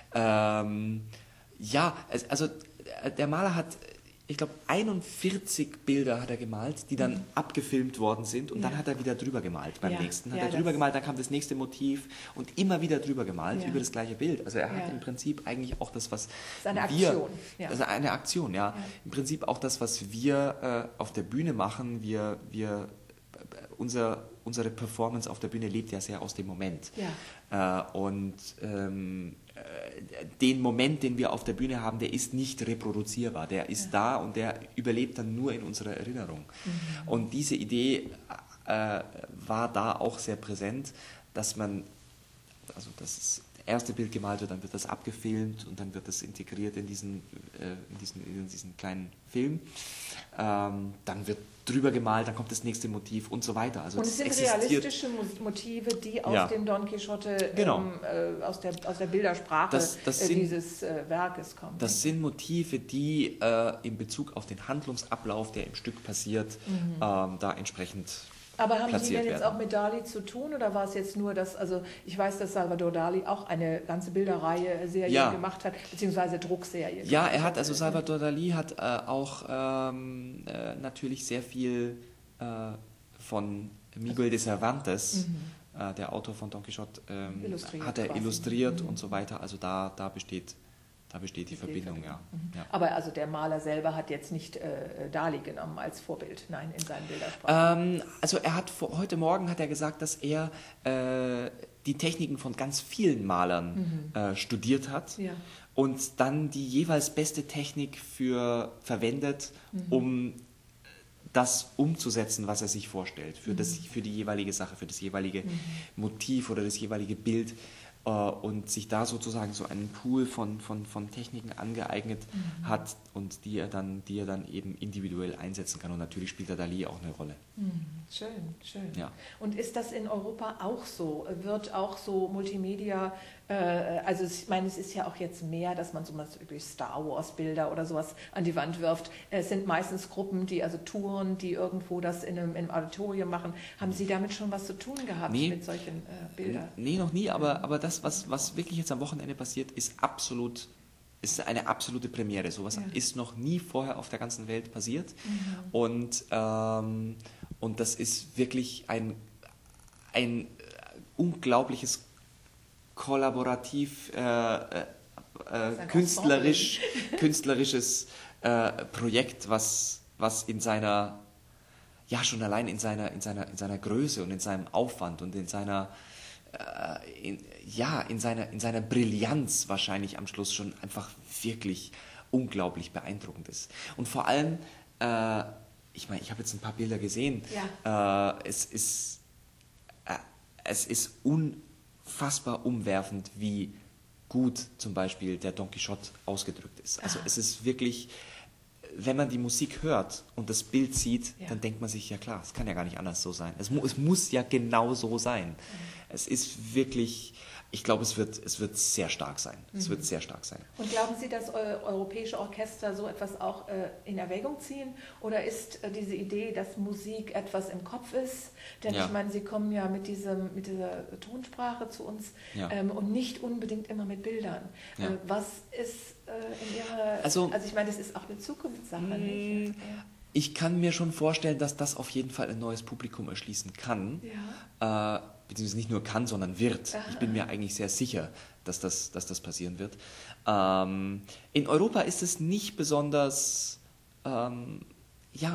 Ähm, ja, also der Maler hat, ich glaube, einundvierzig Bilder hat er gemalt, die dann mhm. abgefilmt worden sind und ja. dann hat er wieder drüber gemalt beim ja. nächsten. Hat ja, er drüber gemalt, dann kam das nächste Motiv und immer wieder drüber gemalt ja. über das gleiche Bild. Also er hat ja. im Prinzip eigentlich auch das, was das ist eine wir... Aktion. Ja. Also eine Aktion, ja. ja. Im Prinzip auch das, was wir äh, auf der Bühne machen. Wir, wir, unser, unsere Performance auf der Bühne lebt ja sehr aus dem Moment. Ja. Äh, und... Ähm, den Moment, den wir auf der Bühne haben, der ist nicht reproduzierbar, der ist ja. da und der überlebt dann nur in unserer Erinnerung. Mhm. Und diese Idee äh, war da auch sehr präsent, dass man, also das erste Bild gemalt wird, dann wird das abgefilmt und dann wird das integriert in diesen, äh, in diesen, in diesen kleinen Film. Ähm, dann wird drüber gemalt, dann kommt das nächste Motiv und so weiter. Also und es sind realistische Motive, die aus ja. dem Don Quixote, genau. ähm, äh, aus, der, aus der Bildersprache das, das äh, sind, dieses äh, Werkes kommen. Das sind Motive, die äh, in Bezug auf den Handlungsablauf, der im Stück passiert, mhm. ähm, da entsprechend Aber haben platziert Sie denn jetzt werden. auch mit Dali zu tun oder war es jetzt nur das, also ich weiß, dass Salvador Dali auch eine ganze Bilderreihe, Serie ja. gemacht hat, beziehungsweise Druckserie. Ja, er hat, also Salvador Dali hat äh, auch ähm, äh, natürlich sehr viel äh, von Miguel de Cervantes, mhm. äh, der Autor von Don Quixote, ähm, hat er quasi. illustriert mhm. und so weiter, also da, da besteht Da besteht die, die Verbindung, ja. Mhm. ja. Aber also der Maler selber hat jetzt nicht äh, Dali genommen als Vorbild, nein, in seinen Bildersprachen. Ähm, also er hat vor, heute Morgen hat er gesagt, dass er äh, die Techniken von ganz vielen Malern mhm. äh, studiert hat ja. und dann die jeweils beste Technik für verwendet, mhm. um das umzusetzen, was er sich vorstellt, für, mhm. das, für die jeweilige Sache, für das jeweilige mhm. Motiv oder das jeweilige Bild. Und sich da sozusagen so einen Pool von, von, von Techniken angeeignet mhm. hat und die er, dann, die er dann eben individuell einsetzen kann. Und natürlich spielt der Dali auch eine Rolle. Mhm. Schön, schön. Ja. Und ist das in Europa auch so? Wird auch so Multimedia, äh, also ich meine, es ist ja auch jetzt mehr, dass man so mal über Star Wars Bilder oder sowas an die Wand wirft. Es sind meistens Gruppen, die also touren, die irgendwo das in einem, im Auditorium machen. Haben Sie damit schon was zu tun gehabt nee, mit solchen äh, Bildern? Nee, noch nie, aber, aber das, was, was wirklich jetzt am Wochenende passiert, ist absolut, ist eine absolute Premiere. Sowas ja. ist noch nie vorher auf der ganzen Welt passiert. Mhm. Und, ähm, und das ist wirklich ein, ein unglaubliches kollaborativ, äh, äh, künstlerisch, künstlerisches äh, Projekt, was, was in seiner, ja schon allein in seiner, in seiner, in seiner Größe und in seinem Aufwand und in seiner In, ja, in seiner, in seiner Brillanz wahrscheinlich am Schluss schon einfach wirklich unglaublich beeindruckend ist. Und vor allem, äh, ich meine, ich habe jetzt ein paar Bilder gesehen, ja. äh, es ist, äh, es ist unfassbar umwerfend, wie gut zum Beispiel der Don Quixote ausgedrückt ist. Also ah. es ist wirklich, wenn man die Musik hört und das Bild sieht, ja. dann denkt man sich, ja klar, es kann ja gar nicht anders so sein. Es, mu- es muss ja genau so sein. Mhm. Es ist wirklich, ich glaube, es wird, es wird sehr stark sein. Mhm. Es wird sehr stark sein. Und glauben Sie, dass eu- europäische Orchester so etwas auch äh, in Erwägung ziehen? Oder ist äh, diese Idee, dass Musik etwas im Kopf ist? Denn ja. ich meine, Sie kommen ja mit, diesem, mit dieser Tonsprache zu uns ja. ähm, und nicht unbedingt immer mit Bildern. Ja. Äh, was ist äh, in Ihrer... Also, also ich meine, das ist auch eine Zukunftssache. Mh, nicht? Ich kann mir schon vorstellen, dass das auf jeden Fall ein neues Publikum erschließen kann. Ja. Äh, beziehungsweise nicht nur kann, sondern wird. Aha. Ich bin mir eigentlich sehr sicher, dass das, dass das passieren wird. Ähm, in Europa ist es nicht besonders, ähm, ja,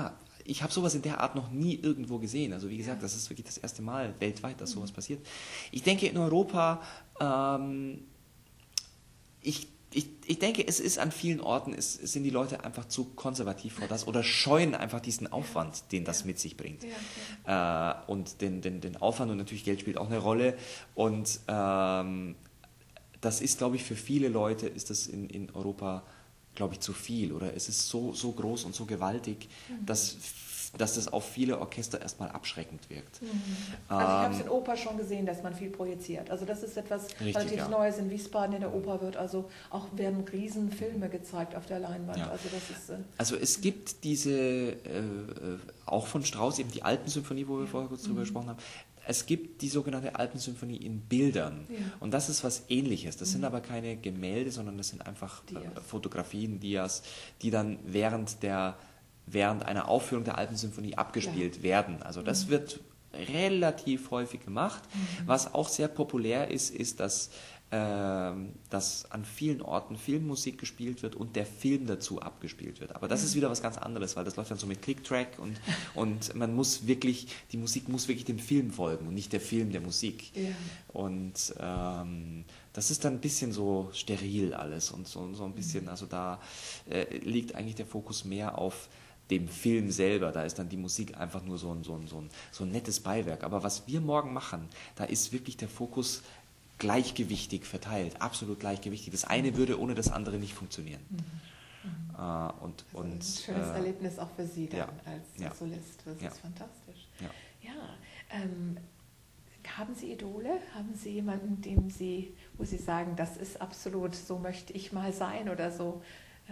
ich habe sowas in der Art noch nie irgendwo gesehen. Also wie gesagt, das ist wirklich das erste Mal weltweit, dass sowas passiert. Ich denke in Europa, ähm, ich, ich, ich denke, es ist an vielen Orten, es, es sind die Leute einfach zu konservativ vor das oder scheuen einfach diesen Aufwand, den das mit sich bringt. Ja, okay. äh, und den, den, den Aufwand und natürlich Geld spielt auch eine Rolle. Und ähm, das ist, glaube ich, für viele Leute ist das in, in Europa, glaube ich, zu viel. Oder es ist so, so groß und so gewaltig, mhm. dass, dass das auf viele Orchester erstmal abschreckend wirkt. Mhm. Also ich habe es in Oper schon gesehen, dass man viel projiziert. Also das ist etwas Richtig, relativ ja. Neues in Wiesbaden. In der Oper wird also auch werden Riesenfilme gezeigt auf der Leinwand. Ja. Also, das ist, äh also es gibt diese, äh, auch von Strauss, eben die Alpensymphonie, wo wir ja. vorher kurz drüber mhm. gesprochen haben. Es gibt die sogenannte Alpensymphonie in Bildern. Ja. Und das ist was Ähnliches. Das mhm. sind aber keine Gemälde, sondern das sind einfach Dias. Fotografien, Dias, die dann während, der, während einer Aufführung der Alpensymphonie abgespielt ja. werden. Also das mhm. wird relativ häufig gemacht. Mhm. Was auch sehr populär ist, ist, dass, äh, dass an vielen Orten Filmmusik gespielt wird und der Film dazu abgespielt wird. Aber das mhm. ist wieder was ganz anderes, weil das läuft dann so mit Click-Track und, und man muss wirklich, die Musik muss wirklich dem Film folgen und nicht der Film der Musik. Ja. Und ähm, das ist dann ein bisschen so steril alles und so, so ein bisschen, also da äh, liegt eigentlich der Fokus mehr auf dem Film selber, da ist dann die Musik einfach nur so ein, so ein, so ein, so ein nettes Beiwerk. Aber was wir morgen machen, da ist wirklich der Fokus gleichgewichtig verteilt, absolut gleichgewichtig. Das eine würde ohne das andere nicht funktionieren. Mhm. Mhm. Äh, und, also und, ein schönes äh, Erlebnis auch für Sie dann ja, als ja, Solist. Das ja. ist fantastisch. Ja, ja ähm, haben Sie Idole? Haben Sie jemanden, dem Sie, wo Sie sagen, das ist absolut, so möchte ich mal sein oder so? Äh.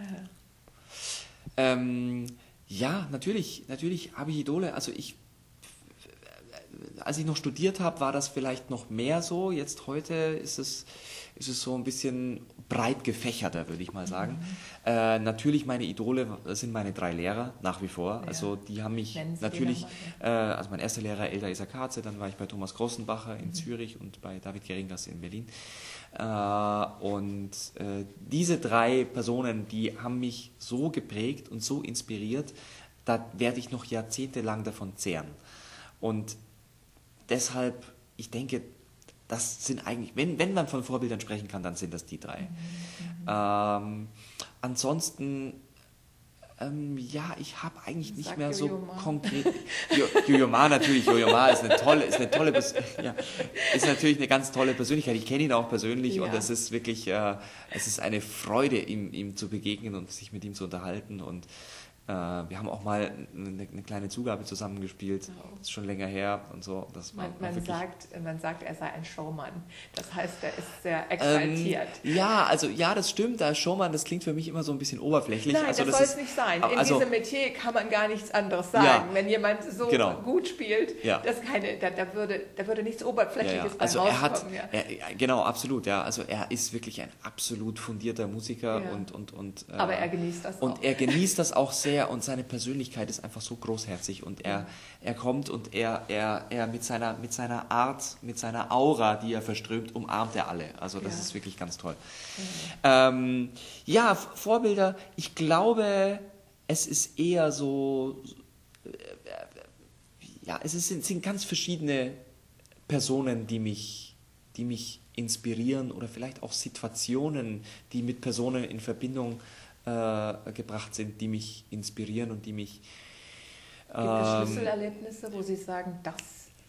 Ähm, ja, natürlich, natürlich habe ich Idole. Also ich als ich noch studiert habe, war das vielleicht noch mehr so. Jetzt heute ist es, ist es so ein bisschen breit gefächerter, würde ich mal sagen. Mhm. Äh, natürlich meine Idole sind meine drei Lehrer, nach wie vor. Ja. Also die haben mich Nennen natürlich, äh, also mein erster Lehrer Elda Isakaze, dann war ich bei Thomas Grossenbacher in mhm. Zürich und bei David Geringas in Berlin. Äh, und äh, diese drei Personen, die haben mich so geprägt und so inspiriert, da werde ich noch jahrzehntelang davon zehren. Und deshalb, ich denke, das sind eigentlich, wenn, wenn man von Vorbildern sprechen kann, dann sind das die drei. Mhm. Ähm, ansonsten, ähm, ja, ich habe eigentlich nicht Sag mehr so Yo-Yo Ma. konkret. Yo-Yo Ma natürlich, Yo-Yo Ma ist eine tolle, ist eine tolle, ja, ist natürlich eine ganz tolle Persönlichkeit. Ich kenne ihn auch persönlich ja. und es ist wirklich, äh, es ist eine Freude, ihm, ihm zu begegnen und sich mit ihm zu unterhalten und wir haben auch mal eine, eine kleine Zugabe zusammengespielt, oh. das ist schon länger her und so. Das war man, man, sagt, man sagt, er sei ein Showman, das heißt, er ist sehr exaltiert. Ähm, ja, also ja, das stimmt, da Showman, das klingt für mich immer so ein bisschen oberflächlich. Nein, also, das, das soll es nicht sein. In also, diesem Metier kann man gar nichts anderes sagen. Ja, wenn jemand so genau. gut spielt, ja. das keine, da, da, würde, da würde nichts Oberflächliches ja, ja. Also bei rauskommen. Er hat, ja. er, genau, absolut, ja. Also er ist wirklich ein absolut fundierter Musiker ja. und, und, und äh, aber er genießt das und auch. Und er genießt das auch sehr und seine Persönlichkeit ist einfach so großherzig und er, er kommt und er, er, er mit, seiner, mit seiner Art, mit seiner Aura, die er verströmt, umarmt er alle. Also das ja. ist wirklich ganz toll. Ja. Ähm, ja, Vorbilder, ich glaube, es ist eher so, äh, ja, es ist, sind ganz verschiedene Personen, die mich, die mich inspirieren oder vielleicht auch Situationen, die mit Personen in Verbindung äh, gebracht sind, die mich inspirieren und die mich Gibt es Schlüsselerlebnisse, wo Sie sagen, das?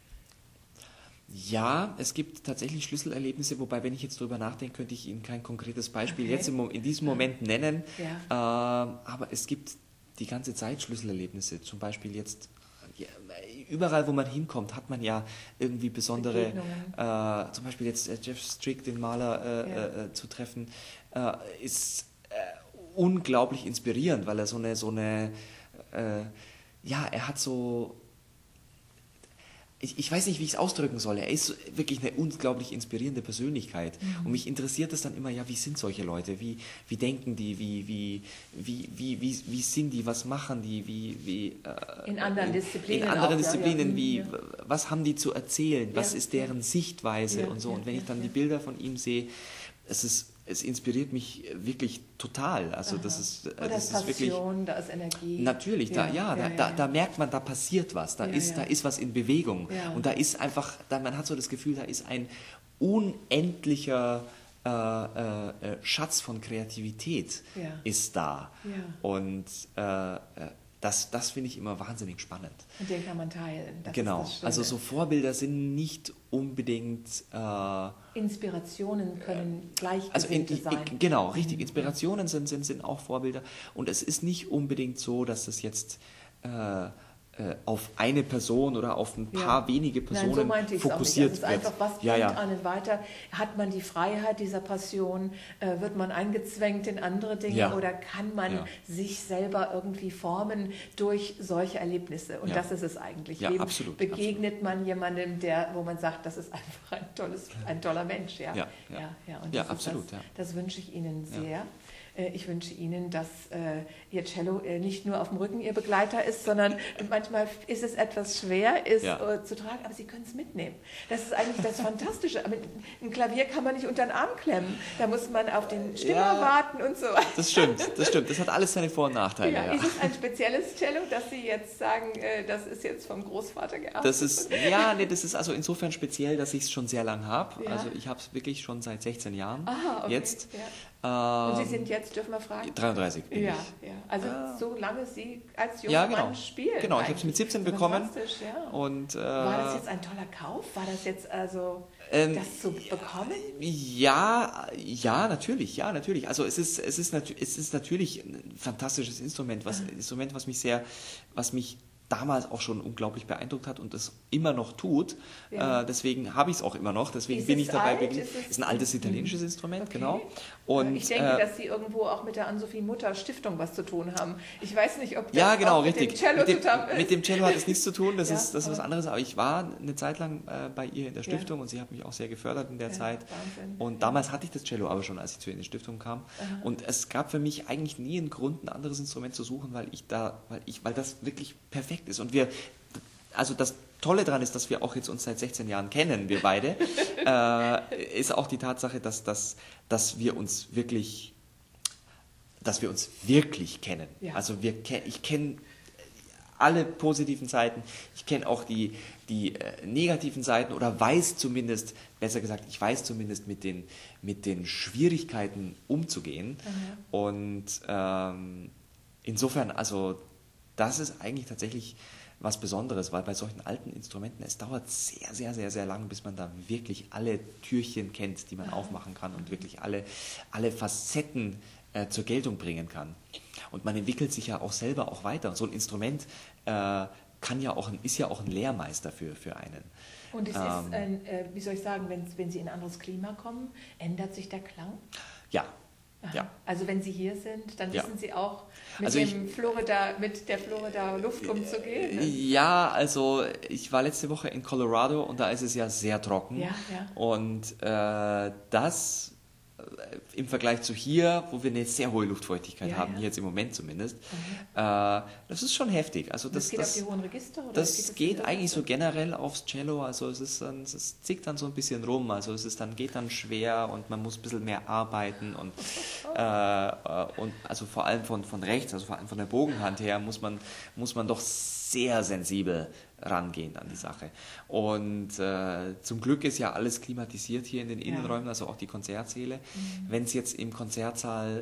Ja, es gibt tatsächlich Schlüsselerlebnisse, wobei, wenn ich jetzt darüber nachdenke, könnte ich Ihnen kein konkretes Beispiel okay. jetzt im, in diesem Moment nennen. Ja. Ähm, aber es gibt die ganze Zeit Schlüsselerlebnisse. Zum Beispiel jetzt, ja, überall, wo man hinkommt, hat man ja irgendwie besondere, äh, zum Beispiel jetzt äh, Jeff Strick, den Maler, äh, ja. äh, zu treffen, äh, ist äh, unglaublich inspirierend, weil er so eine, so eine äh, ja, er hat so, ich, ich weiß nicht, wie ich es ausdrücken soll, er ist wirklich eine unglaublich inspirierende Persönlichkeit mhm. und mich interessiert es dann immer, ja, wie sind solche Leute, wie, wie denken die, wie, wie, wie, wie, wie, wie sind die, was machen die, wie, wie äh, in anderen Disziplinen, in anderen auch, Disziplinen ja, wie, ja. was haben die zu erzählen, was ja, ist deren ja. Sichtweise ja, und so ja, und wenn ja, ich dann ja. die Bilder von ihm sehe, es ist es inspiriert mich wirklich total. Also Aha. das ist, Und das das ist wirklich... Passion, da ist Energie. Natürlich, da, ja, ja, da, ja, da, ja. da merkt man, da passiert was, da, Ja, ist, ja. da ist was in Bewegung Ja. und da ist einfach, da, man hat so das Gefühl, da ist ein unendlicher äh, äh, äh, Schatz von Kreativität Ja. ist da Ja. und äh, äh, das, das finde ich immer wahnsinnig spannend. Und den kann man teilen. Das Genau, ist das Schöne. also so Vorbilder sind nicht unbedingt... Äh, Inspirationen können Also in, Gleichgesinnte in, sein. genau, richtig. Inspirationen sind, sind, sind auch Vorbilder. Und es ist nicht unbedingt so, dass es jetzt äh, äh, auf eine Person oder auf ein paar Ja. wenige Personen Nein, so meinte ich es auch nicht. fokussiert Also es ist wird. einfach, was bringt ja, ja. einen weiter? Hat man die Freiheit dieser Passion? Äh, wird man eingezwängt in andere Dinge? Ja. Oder kann man Ja. sich selber irgendwie formen durch solche Erlebnisse? Und Ja. das ist es eigentlich. Ja, Eben absolut, begegnet man jemandem, der, wo man sagt, das ist einfach ein, tolles, ein toller Mensch. Ja, Ja, ja. ja, ja. Und Ja, das ist absolut, Das, ja. das wünsche ich Ihnen Ja. sehr. Äh, Ich wünsche Ihnen, dass äh, Ihr Cello äh, nicht nur auf dem Rücken Ihr Begleiter ist, sondern manchmal ist es etwas schwer, es Ja. äh, zu tragen, aber Sie können es mitnehmen. Das ist eigentlich das Fantastische. Aber ein Klavier kann man nicht unter den Arm klemmen. Da muss man auf den Stimmer Ja. warten und so weiter. Das stimmt, das stimmt. Das hat alles seine Vor- und Nachteile. Ja, Ja. ist es ein spezielles Cello, dass Sie jetzt sagen, äh, das ist jetzt vom Großvater geerbt? Das ist, ja, nee, das ist also insofern speziell, dass ich es schon sehr lang habe. Ja. Also ich habe es wirklich schon seit sechzehn Jahren Aha, okay. jetzt. Ja. Ähm, Und Sie sind jetzt, dürfen wir fragen? dreiunddreißig bin Ja, ich. ja. Also Ah. solange Sie als junger Ja, genau. Mann spielen. Genau, ich habe es mit eigentlich. siebzehn bekommen. Fantastisch, ja. Und, äh, War das jetzt ein toller Kauf? War das jetzt also, Ähm, das zu bekommen? Ja, ja, natürlich, ja, natürlich. Also es ist, es ist, natu- es ist natürlich ein fantastisches Instrument, was, ein Instrument, was mich sehr, was mich damals auch schon unglaublich beeindruckt hat und das immer noch tut. Ja. Äh, deswegen habe ich es auch immer noch. Deswegen Ist bin es ich dabei. alt? Beginn- Ist es- ist ein altes italienisches Instrument, Okay. genau. Und ich denke, äh, dass Sie irgendwo auch mit der Ann-Sophie Mutter Stiftung was zu tun haben. Ich weiß nicht, ob das ja, genau, auch mit richtig. dem Cello mit, dem, zusammen ist. mit dem Cello hat es nichts zu tun, das Ja, ist, das ist was aber- anderes. Aber ich war eine Zeit lang äh, bei ihr in der Ja. Stiftung und sie hat mich auch sehr gefördert in der Ja, Zeit. Wahnsinn. Und damals hatte ich das Cello aber schon, als ich zu ihr in die Stiftung kam. Und es gab für mich eigentlich nie einen Grund, ein anderes Instrument zu suchen, weil ich da, weil ich, weil das wirklich perfekt ist. Und wir, also das Tolle daran ist, dass wir auch jetzt uns seit sechzehn Jahren kennen, wir beide, äh, ist auch die Tatsache, dass, dass, dass wir uns wirklich, dass wir uns wirklich kennen. Ja. Also wir, ke- ich kenne alle positiven Seiten, ich kenne auch die, die äh, negativen Seiten oder weiß zumindest, besser gesagt, ich weiß zumindest mit den, mit den Schwierigkeiten umzugehen. Und ähm, insofern, also das ist eigentlich tatsächlich was Besonderes, weil bei solchen alten Instrumenten, es dauert sehr, sehr, sehr, sehr lang, bis man da wirklich alle Türchen kennt, die man aufmachen kann und wirklich alle, alle Facetten äh, zur Geltung bringen kann. Und man entwickelt sich ja auch selber auch weiter. So ein Instrument äh, kann ja auch ein, ist ja auch ein Lehrmeister für, für einen. Und es Ähm, ist, ein, äh, wie soll ich sagen, wenn, wenn Sie in ein anderes Klima kommen, ändert sich der Klang? Ja, Aha. ja. Also wenn Sie hier sind, dann Ja. wissen Sie auch, mit, Also ich- dem Florida, mit der Florida Luft umzugehen. Ne? Ja, also ich war letzte Woche in Colorado und da ist es ja sehr trocken. Ja, ja. Und äh, das äh, im Vergleich zu hier, wo wir eine sehr hohe Luftfeuchtigkeit Ja, haben, ja. hier jetzt im Moment zumindest, äh, das ist schon heftig. Also Das, das, geht das, auf die hohen Register? Oder das geht geht in die eigentlich so Register? generell aufs Cello, also es ist dann, es zickt dann so ein bisschen rum, also es ist dann, geht dann schwer und man muss ein bisschen mehr arbeiten und, äh, äh, und also vor allem von, von rechts, also vor allem von der Bogenhand her muss man, muss man doch sehr sensibel rangehen an die Sache. Und äh, zum Glück ist ja alles klimatisiert hier in den Innenräumen, also auch die Konzertsäle. Mhm. Wenn es jetzt im Konzertsaal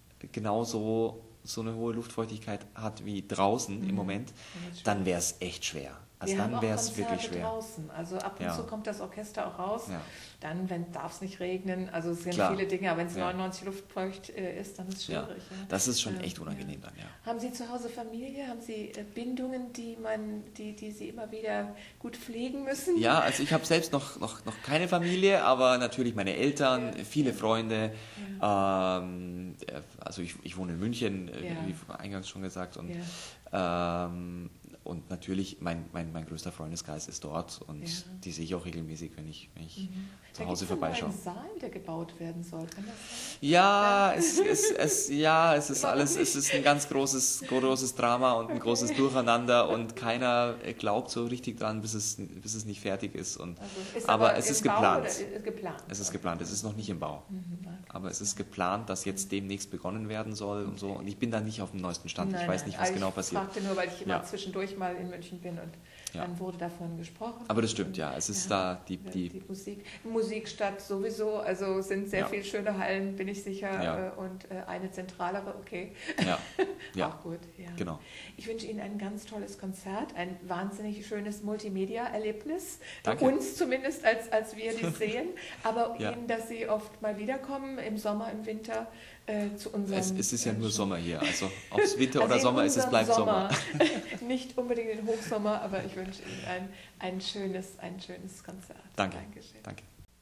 genauso so eine hohe Luftfeuchtigkeit hat wie draußen im Moment, Dann wird's dann wäre es echt schwer. Also Wir haben dann auch wäre es Konzerte wirklich schwer. draußen. Also ab und Ja. zu kommt das Orchester auch raus. Ja. Dann, wenn darf es nicht regnen. Also es sind Klar. viele Dinge, aber wenn es Ja. neunundneunzig luftfeucht äh, ist, dann ist es Ja, schwierig. Ja. das ist schon Ähm, echt unangenehm dann, ja. Haben Sie zu Hause Familie? Haben Sie äh, Bindungen, die man, die, die Sie immer wieder gut pflegen müssen? Ja, also ich habe selbst noch, noch, noch keine Familie, aber natürlich meine Eltern, viele Freunde. Ähm, äh, also ich, ich wohne in München, äh, Ja. wie eingangs schon gesagt. Und, Ja. ähm, und natürlich, mein, mein, mein größter Freundeskreis ist dort und Ja. die sehe ich auch regelmäßig, wenn ich, wenn ich Mhm. zu Da Hause gibt's doch mal vorbeischaue. einen Saal, der gebaut werden soll. Kann das sein? Ja, es, es, es, ja, es ist alles, es ist ein ganz großes, großes Drama und ein großes Durcheinander und keiner glaubt so richtig dran, bis es, bis es nicht fertig ist. Und, Also ist aber, aber es im ist Bau geplant. oder ist geplant? Es ist geplant, es ist noch nicht im Bau. Mhm, okay. Aber es ist geplant, dass jetzt demnächst begonnen werden soll und so. Und ich bin da nicht auf dem neuesten Stand. Nein, ich weiß nein, nicht, was aber genau ich passiert. Ich fragte nur, weil ich immer Ja. zwischendurch mal in München bin und Ja. dann wurde davon gesprochen. Aber das stimmt, ja. Es ist da die, die, die, Musik. Musikstadt sowieso, also sind sehr Ja. viele schöne Hallen, bin ich sicher. Ja. äh, Und äh, eine zentralere, okay. ja, ja, Auch gut, ja. genau. Ich wünsche Ihnen ein ganz tolles Konzert, ein wahnsinnig schönes Multimedia-Erlebnis. Danke. Uns zumindest, als, als wir die sehen. Aber Ja. Ihnen, dass Sie oft mal wiederkommen, im Sommer, im Winter, äh, zu unserem... Es, es ist ja äh, nur Show. Sommer hier. Also ob es Winter Also oder in Sommer ist, es unserem bleibt Sommer. Nicht unbedingt den Hochsommer, aber ich wünsche Ihnen ein, ein, schönes, ein schönes Konzert. Danke. Dankeschön. Danke.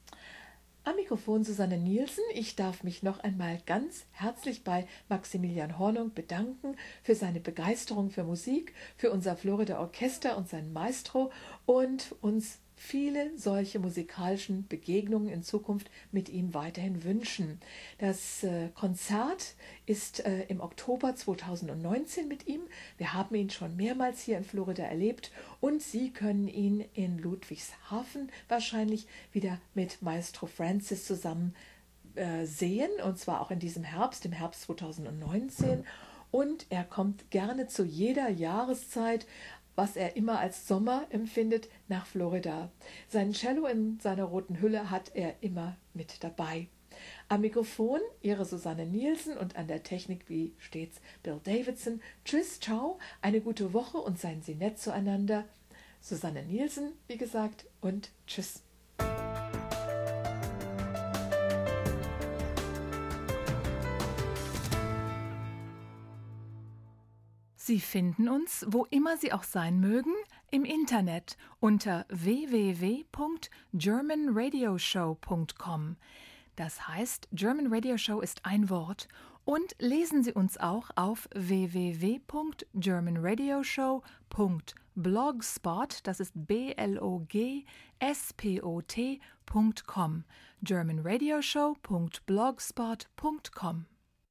Am Mikrofon Susanne Nielsen. Ich darf mich noch einmal ganz herzlich bei Maximilian Hornung bedanken für seine Begeisterung für Musik, für unser Florida Orchester und sein Maestro und uns viele solche musikalischen Begegnungen in Zukunft mit ihm weiterhin wünschen. Das äh, Konzert ist äh, im Oktober zweitausendneunzehn mit ihm. Wir haben ihn schon mehrmals hier in Florida erlebt und Sie können ihn in Ludwigshafen wahrscheinlich wieder mit Maestro Francis zusammen äh, sehen, und zwar auch in diesem Herbst, im Herbst zweitausendneunzehn. Und er kommt gerne zu jeder Jahreszeit, was er immer als Sommer empfindet, nach Florida. Sein Cello in seiner roten Hülle hat er immer mit dabei. Am Mikrofon Ihre Susanne Nielsen und an der Technik wie stets Bill Davidson. Tschüss, ciao, eine gute Woche und seien Sie nett zueinander. Susanne Nielsen, wie gesagt, und tschüss. Sie finden uns, wo immer Sie auch sein mögen, im Internet unter w w w punkt german radio show punkt com. Das heißt, German Radio Show ist ein Wort. Und lesen Sie uns auch auf w w w punkt german radio show punkt blogspot, das ist B L O G S P O T punkt com, german radio show punkt blogspot punkt com.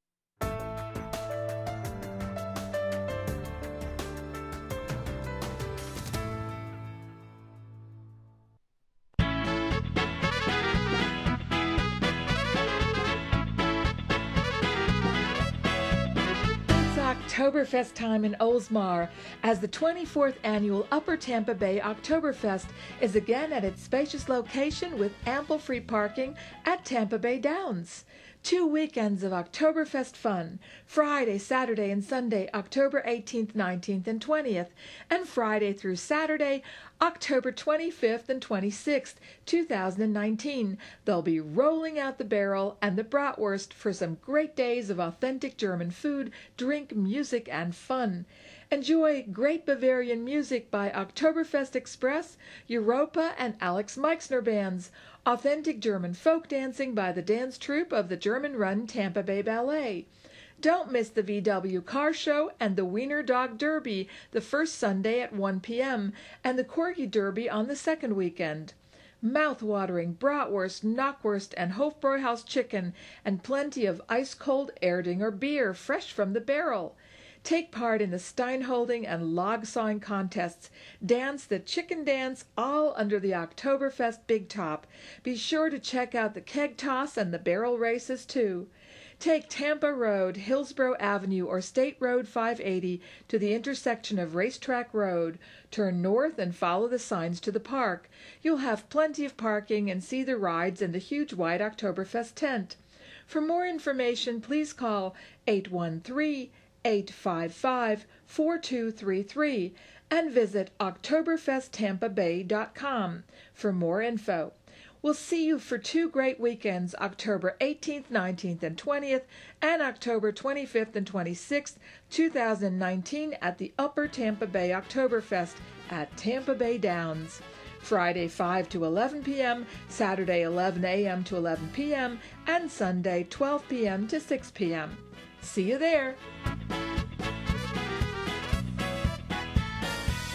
Oktoberfest time in Oldsmar, as the twenty-fourth annual Upper Tampa Bay Oktoberfest is again at its spacious location with ample free parking at Tampa Bay Downs. Two weekends of Oktoberfest fun, Friday, Saturday, and Sunday, October eighteenth, nineteenth, and twentieth, and Friday through Saturday, October twenty-fifth and twenty-sixth, two thousand nineteen. They'll be rolling out the barrel and the bratwurst for some great days of authentic German food, drink, music, and fun. Enjoy great Bavarian music by Oktoberfest Express, Europa, and Alex Meixner bands. Authentic German folk dancing by the dance troupe of the German-run Tampa Bay Ballet. Don't miss the V W Car Show and the Wiener Dog Derby the first Sunday at one p.m. and the Corgi Derby on the second weekend. Mouth-watering bratwurst, knockwurst, and Hofbräuhaus chicken, and plenty of ice-cold Erdinger beer fresh from the barrel. Take part in the steinholding and log sawing contests. Dance the chicken dance all under the Oktoberfest big top. Be sure to check out the keg toss and the barrel races too. Take Tampa Road, Hillsborough Avenue, or State Road five eighty to the intersection of Racetrack Road. Turn north and follow the signs to the park. You'll have plenty of parking and see the rides in the huge white Oktoberfest tent. For more information, please call eight one three, eight five five, four two three three and visit oktoberfest tampa bay dot com for more info. We'll see you for two great weekends, October eighteenth, nineteenth, and twentieth, and October twenty-fifth and twenty-sixth, two thousand nineteen at the Upper Tampa Bay Oktoberfest at Tampa Bay Downs. Friday five to eleven p.m., Saturday eleven a.m. to eleven p.m., and Sunday twelve p.m. to six p.m. See you there!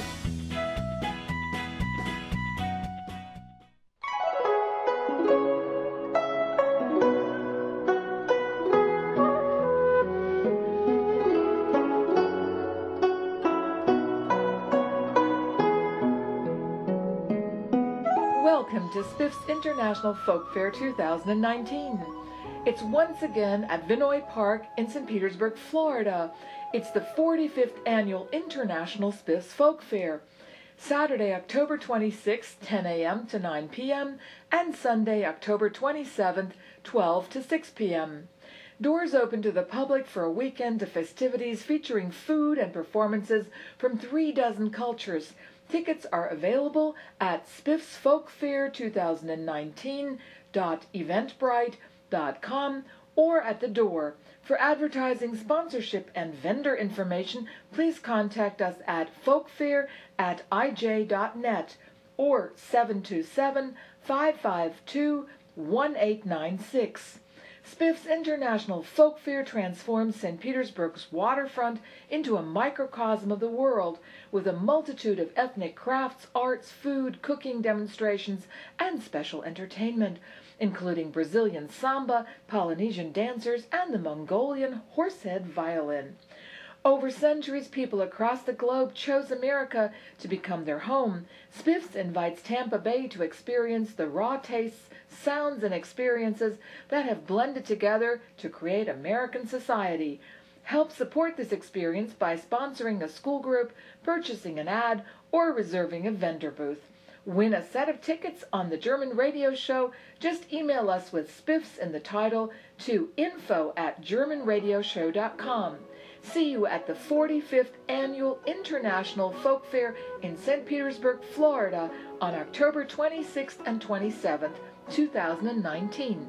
to Spiff's International Folk Fair two thousand nineteen. It's once again at Vinoy Park in Saint Petersburg, Florida. It's the forty-fifth Annual International Spiff's Folk Fair. Saturday, October twenty-sixth, ten a.m. to nine p.m., and Sunday, October twenty-seventh, twelve to six p.m. Doors open to the public for a weekend of festivities featuring food and performances from three dozen cultures. Tickets are available at spiffs folk fair twenty nineteen dot eventbrite dot com or at the door. For advertising, sponsorship, and vendor information, please contact us at folkfair at i j dot net or seven two seven, five five two, one eight nine six. Spiff's International Folk Fair transforms Saint Petersburg's waterfront into a microcosm of the world, with a multitude of ethnic crafts, arts, food, cooking demonstrations, and special entertainment, including Brazilian samba, Polynesian dancers, and the Mongolian horsehead violin. Over centuries, people across the globe chose America to become their home. Spiff's invites Tampa Bay to experience the raw tastes, sounds, and experiences that have blended together to create American society. Help support this experience by sponsoring a school group, purchasing an ad, or reserving a vendor booth. Win a set of tickets on the German radio show. Just email us with Spiffs in the title to info at german radio show dot com. See you at the forty-fifth Annual International Folk Fair in Saint Petersburg, Florida on October twenty-sixth and twenty-seventh, two thousand nineteen.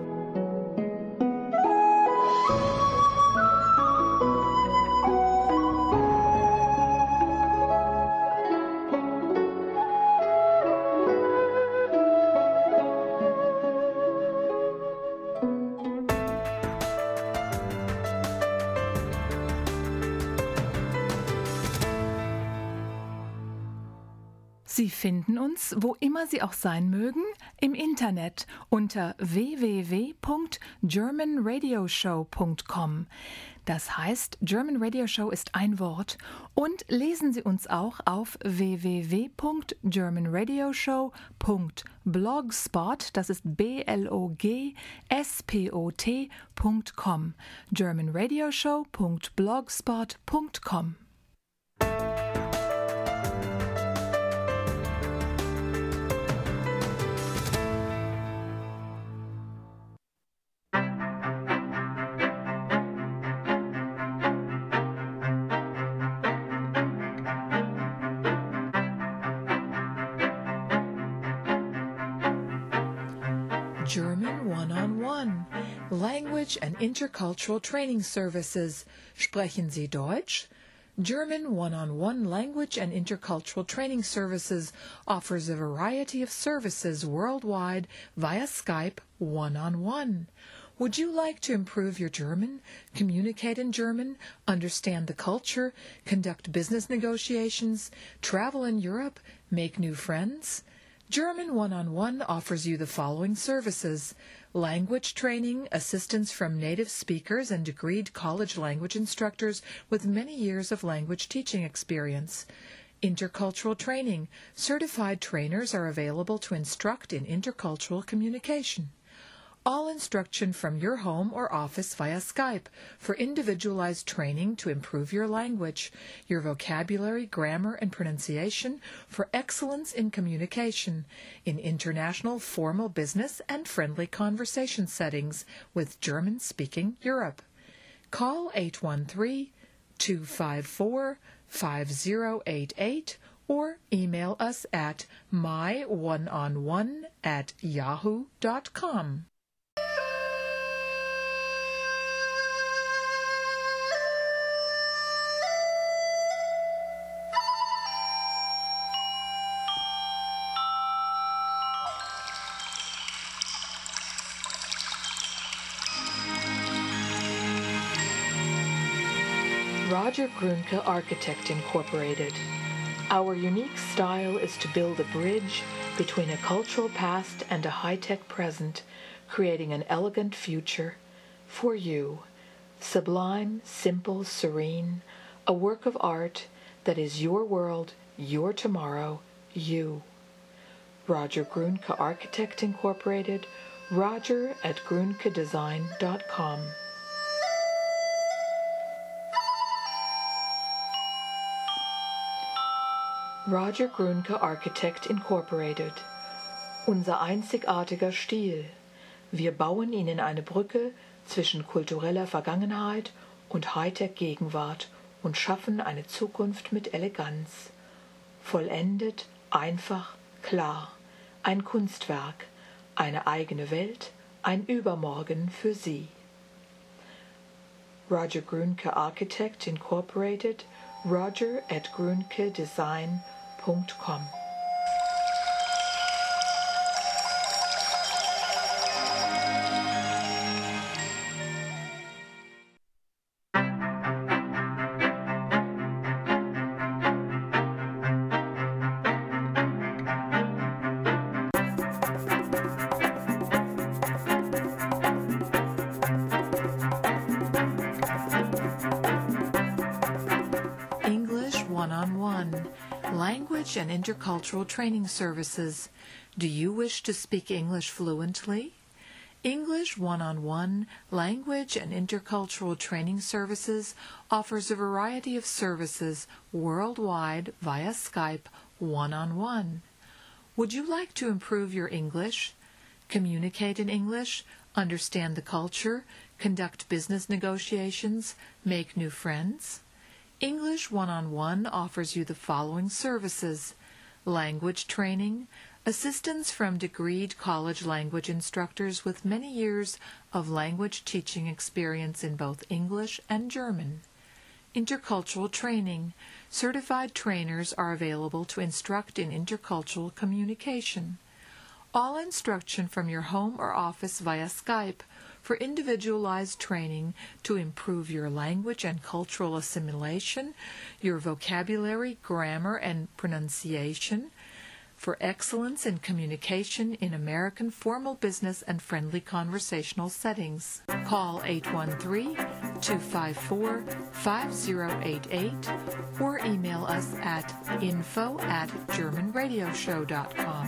Sie finden uns, wo immer Sie auch sein mögen, im Internet unter w w w punkt german radio show punkt com. Das heißt, German Radio Show ist ein Wort. Und lesen Sie uns auch auf w w w punkt german radio show punkt blogspot, das ist B L O G S P O T punkt com. german radio show punkt blogspot punkt com. German One-on-One, Language and Intercultural Training Services. Sprechen Sie Deutsch? German One-on-One Language and Intercultural Training Services offers a variety of services worldwide via Skype one-on-one. Would you like to improve your German, communicate in German, understand the culture, conduct business negotiations, travel in Europe, make new friends? German One-on-One offers you the following services: language training, assistance from native speakers and degreed college language instructors with many years of language teaching experience. Intercultural training, certified trainers are available to instruct in intercultural communication. All instruction from your home or office via Skype for individualized training to improve your language, your vocabulary, grammar, and pronunciation for excellence in communication in international formal business and friendly conversation settings with German-speaking Europe. Call eight one three, two five four, five zero eight eight or email us at my one on one at yahoo dot com. Roger Grunke Architect Incorporated. Our unique style is to build a bridge between a cultural past and a high-tech present, creating an elegant future for you. Sublime, simple, serene, a work of art that is your world, your tomorrow, you. Roger Grunke Architect Incorporated, roger at grunkedesign dot com. Roger Grunke Architect Incorporated. Unser einzigartiger Stil. Wir bauen Ihnen eine Brücke zwischen kultureller Vergangenheit und Hightech-Gegenwart und schaffen eine Zukunft mit Eleganz. Vollendet, einfach, klar. Ein Kunstwerk, eine eigene Welt, ein Übermorgen für Sie. Roger Grunke Architect Incorporated, roger at grunkedesign dot com. Language and Intercultural Training Services. Do you wish to speak English fluently? English One-on-One Language and Intercultural Training Services offers a variety of services worldwide via Skype one-on-one. Would you like to improve your English, communicate in English, understand the culture, conduct business negotiations, make new friends? English One-on-One offers you the following services: language training, assistance from degreed college language instructors with many years of language teaching experience in both English and German. Intercultural training, certified trainers are available to instruct in intercultural communication. All instruction from your home or office via Skype for individualized training to improve your language and cultural assimilation, your vocabulary, grammar, and pronunciation, for excellence in communication in American formal business and friendly conversational settings. Call eight one three, two five four, five zero eight eight or email us at info at german radio show dot com.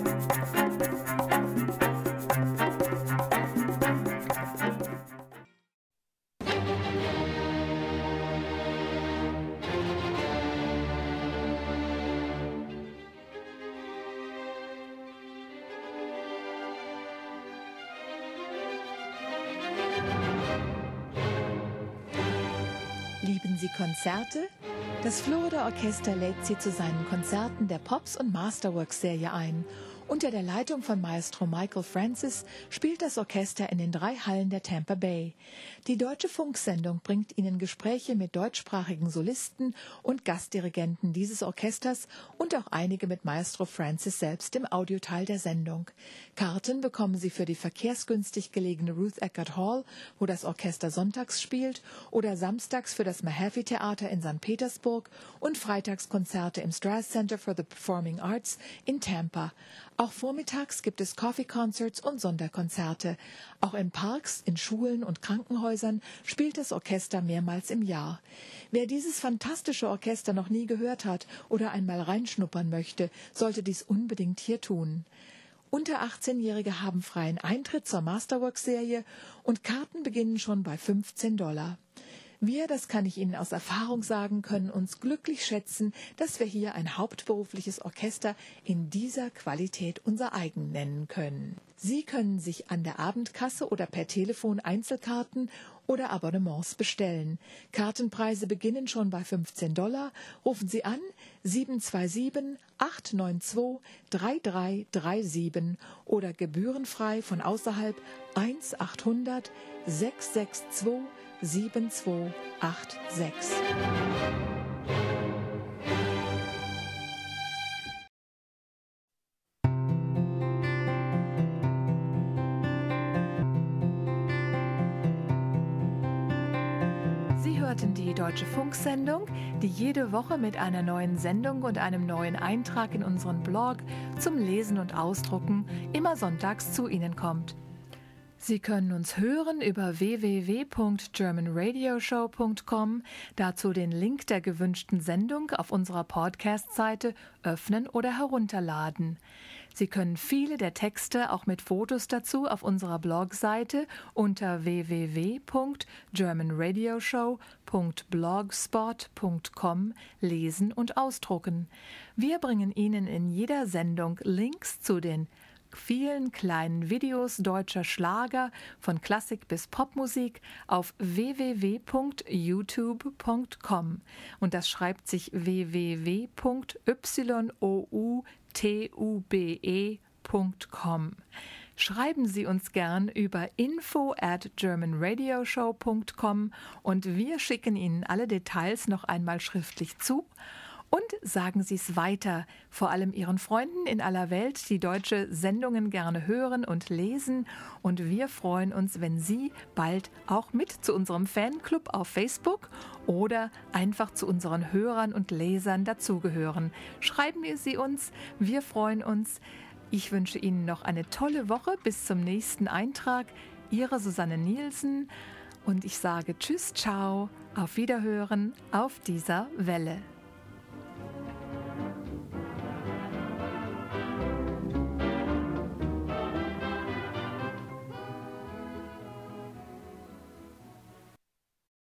Lieben Sie Konzerte? Das Florida Orchester lädt Sie zu seinen Konzerten der Pops- und Masterworks-Serie ein. Unter der Leitung von Maestro Michael Francis spielt das Orchester in den drei Hallen der Tampa Bay. Die deutsche Funksendung bringt Ihnen Gespräche mit deutschsprachigen Solisten und Gastdirigenten dieses Orchesters und auch einige mit Maestro Francis selbst im Audioteil der Sendung. Karten bekommen Sie für die verkehrsgünstig gelegene Ruth Eckerd Hall, wo das Orchester sonntags spielt, oder samstags für das Mahaffey Theater in Sankt Petersburg und Freitagskonzerte im Strass Center for the Performing Arts in Tampa. Auch vormittags gibt es Coffee-Concerts und Sonderkonzerte. Auch in Parks, in Schulen und Krankenhäusern spielt das Orchester mehrmals im Jahr. Wer dieses fantastische Orchester noch nie gehört hat oder einmal reinschnuppern möchte, sollte dies unbedingt hier tun. Unter achtzehnjährige haben freien Eintritt zur Masterworks-Serie und Karten beginnen schon bei fünfzehn Dollar. Wir, das kann ich Ihnen aus Erfahrung sagen, können uns glücklich schätzen, dass wir hier ein hauptberufliches Orchester in dieser Qualität unser eigen nennen können. Sie können sich an der Abendkasse oder per Telefon Einzelkarten oder Abonnements bestellen. Kartenpreise beginnen schon bei fünfzehn Dollar. Rufen Sie an sieben zwei sieben, acht neun zwei, drei drei drei sieben oder gebührenfrei von außerhalb eins achthundert, sechs sechs zwei, sieben zwei acht sechs. Sie hörten die Deutsche Funksendung, die jede Woche mit einer neuen Sendung und einem neuen Eintrag in unseren Blog zum Lesen und Ausdrucken immer sonntags zu Ihnen kommt. Sie können uns hören über w w w punkt german radio show punkt com, dazu den Link der gewünschten Sendung auf unserer Podcast-Seite öffnen oder herunterladen. Sie können viele der Texte auch mit Fotos dazu auf unserer Blogseite unter w w w punkt german radio show punkt blogspot punkt com lesen und ausdrucken. Wir bringen Ihnen in jeder Sendung Links zu den vielen kleinen Videos deutscher Schlager von Klassik bis Popmusik auf w w w punkt youtube punkt com und das schreibt sich w w w punkt youtube punkt com. Schreiben Sie uns gern über info at german radio show punkt com und wir schicken Ihnen alle Details noch einmal schriftlich zu. Und sagen Sie es weiter, vor allem Ihren Freunden in aller Welt, die deutsche Sendungen gerne hören und lesen. Und wir freuen uns, wenn Sie bald auch mit zu unserem Fanclub auf Facebook oder einfach zu unseren Hörern und Lesern dazugehören. Schreiben Sie uns, wir freuen uns. Ich wünsche Ihnen noch eine tolle Woche. Bis zum nächsten Eintrag. Ihre Susanne Nielsen. Und ich sage Tschüss, ciao, auf Wiederhören auf dieser Welle.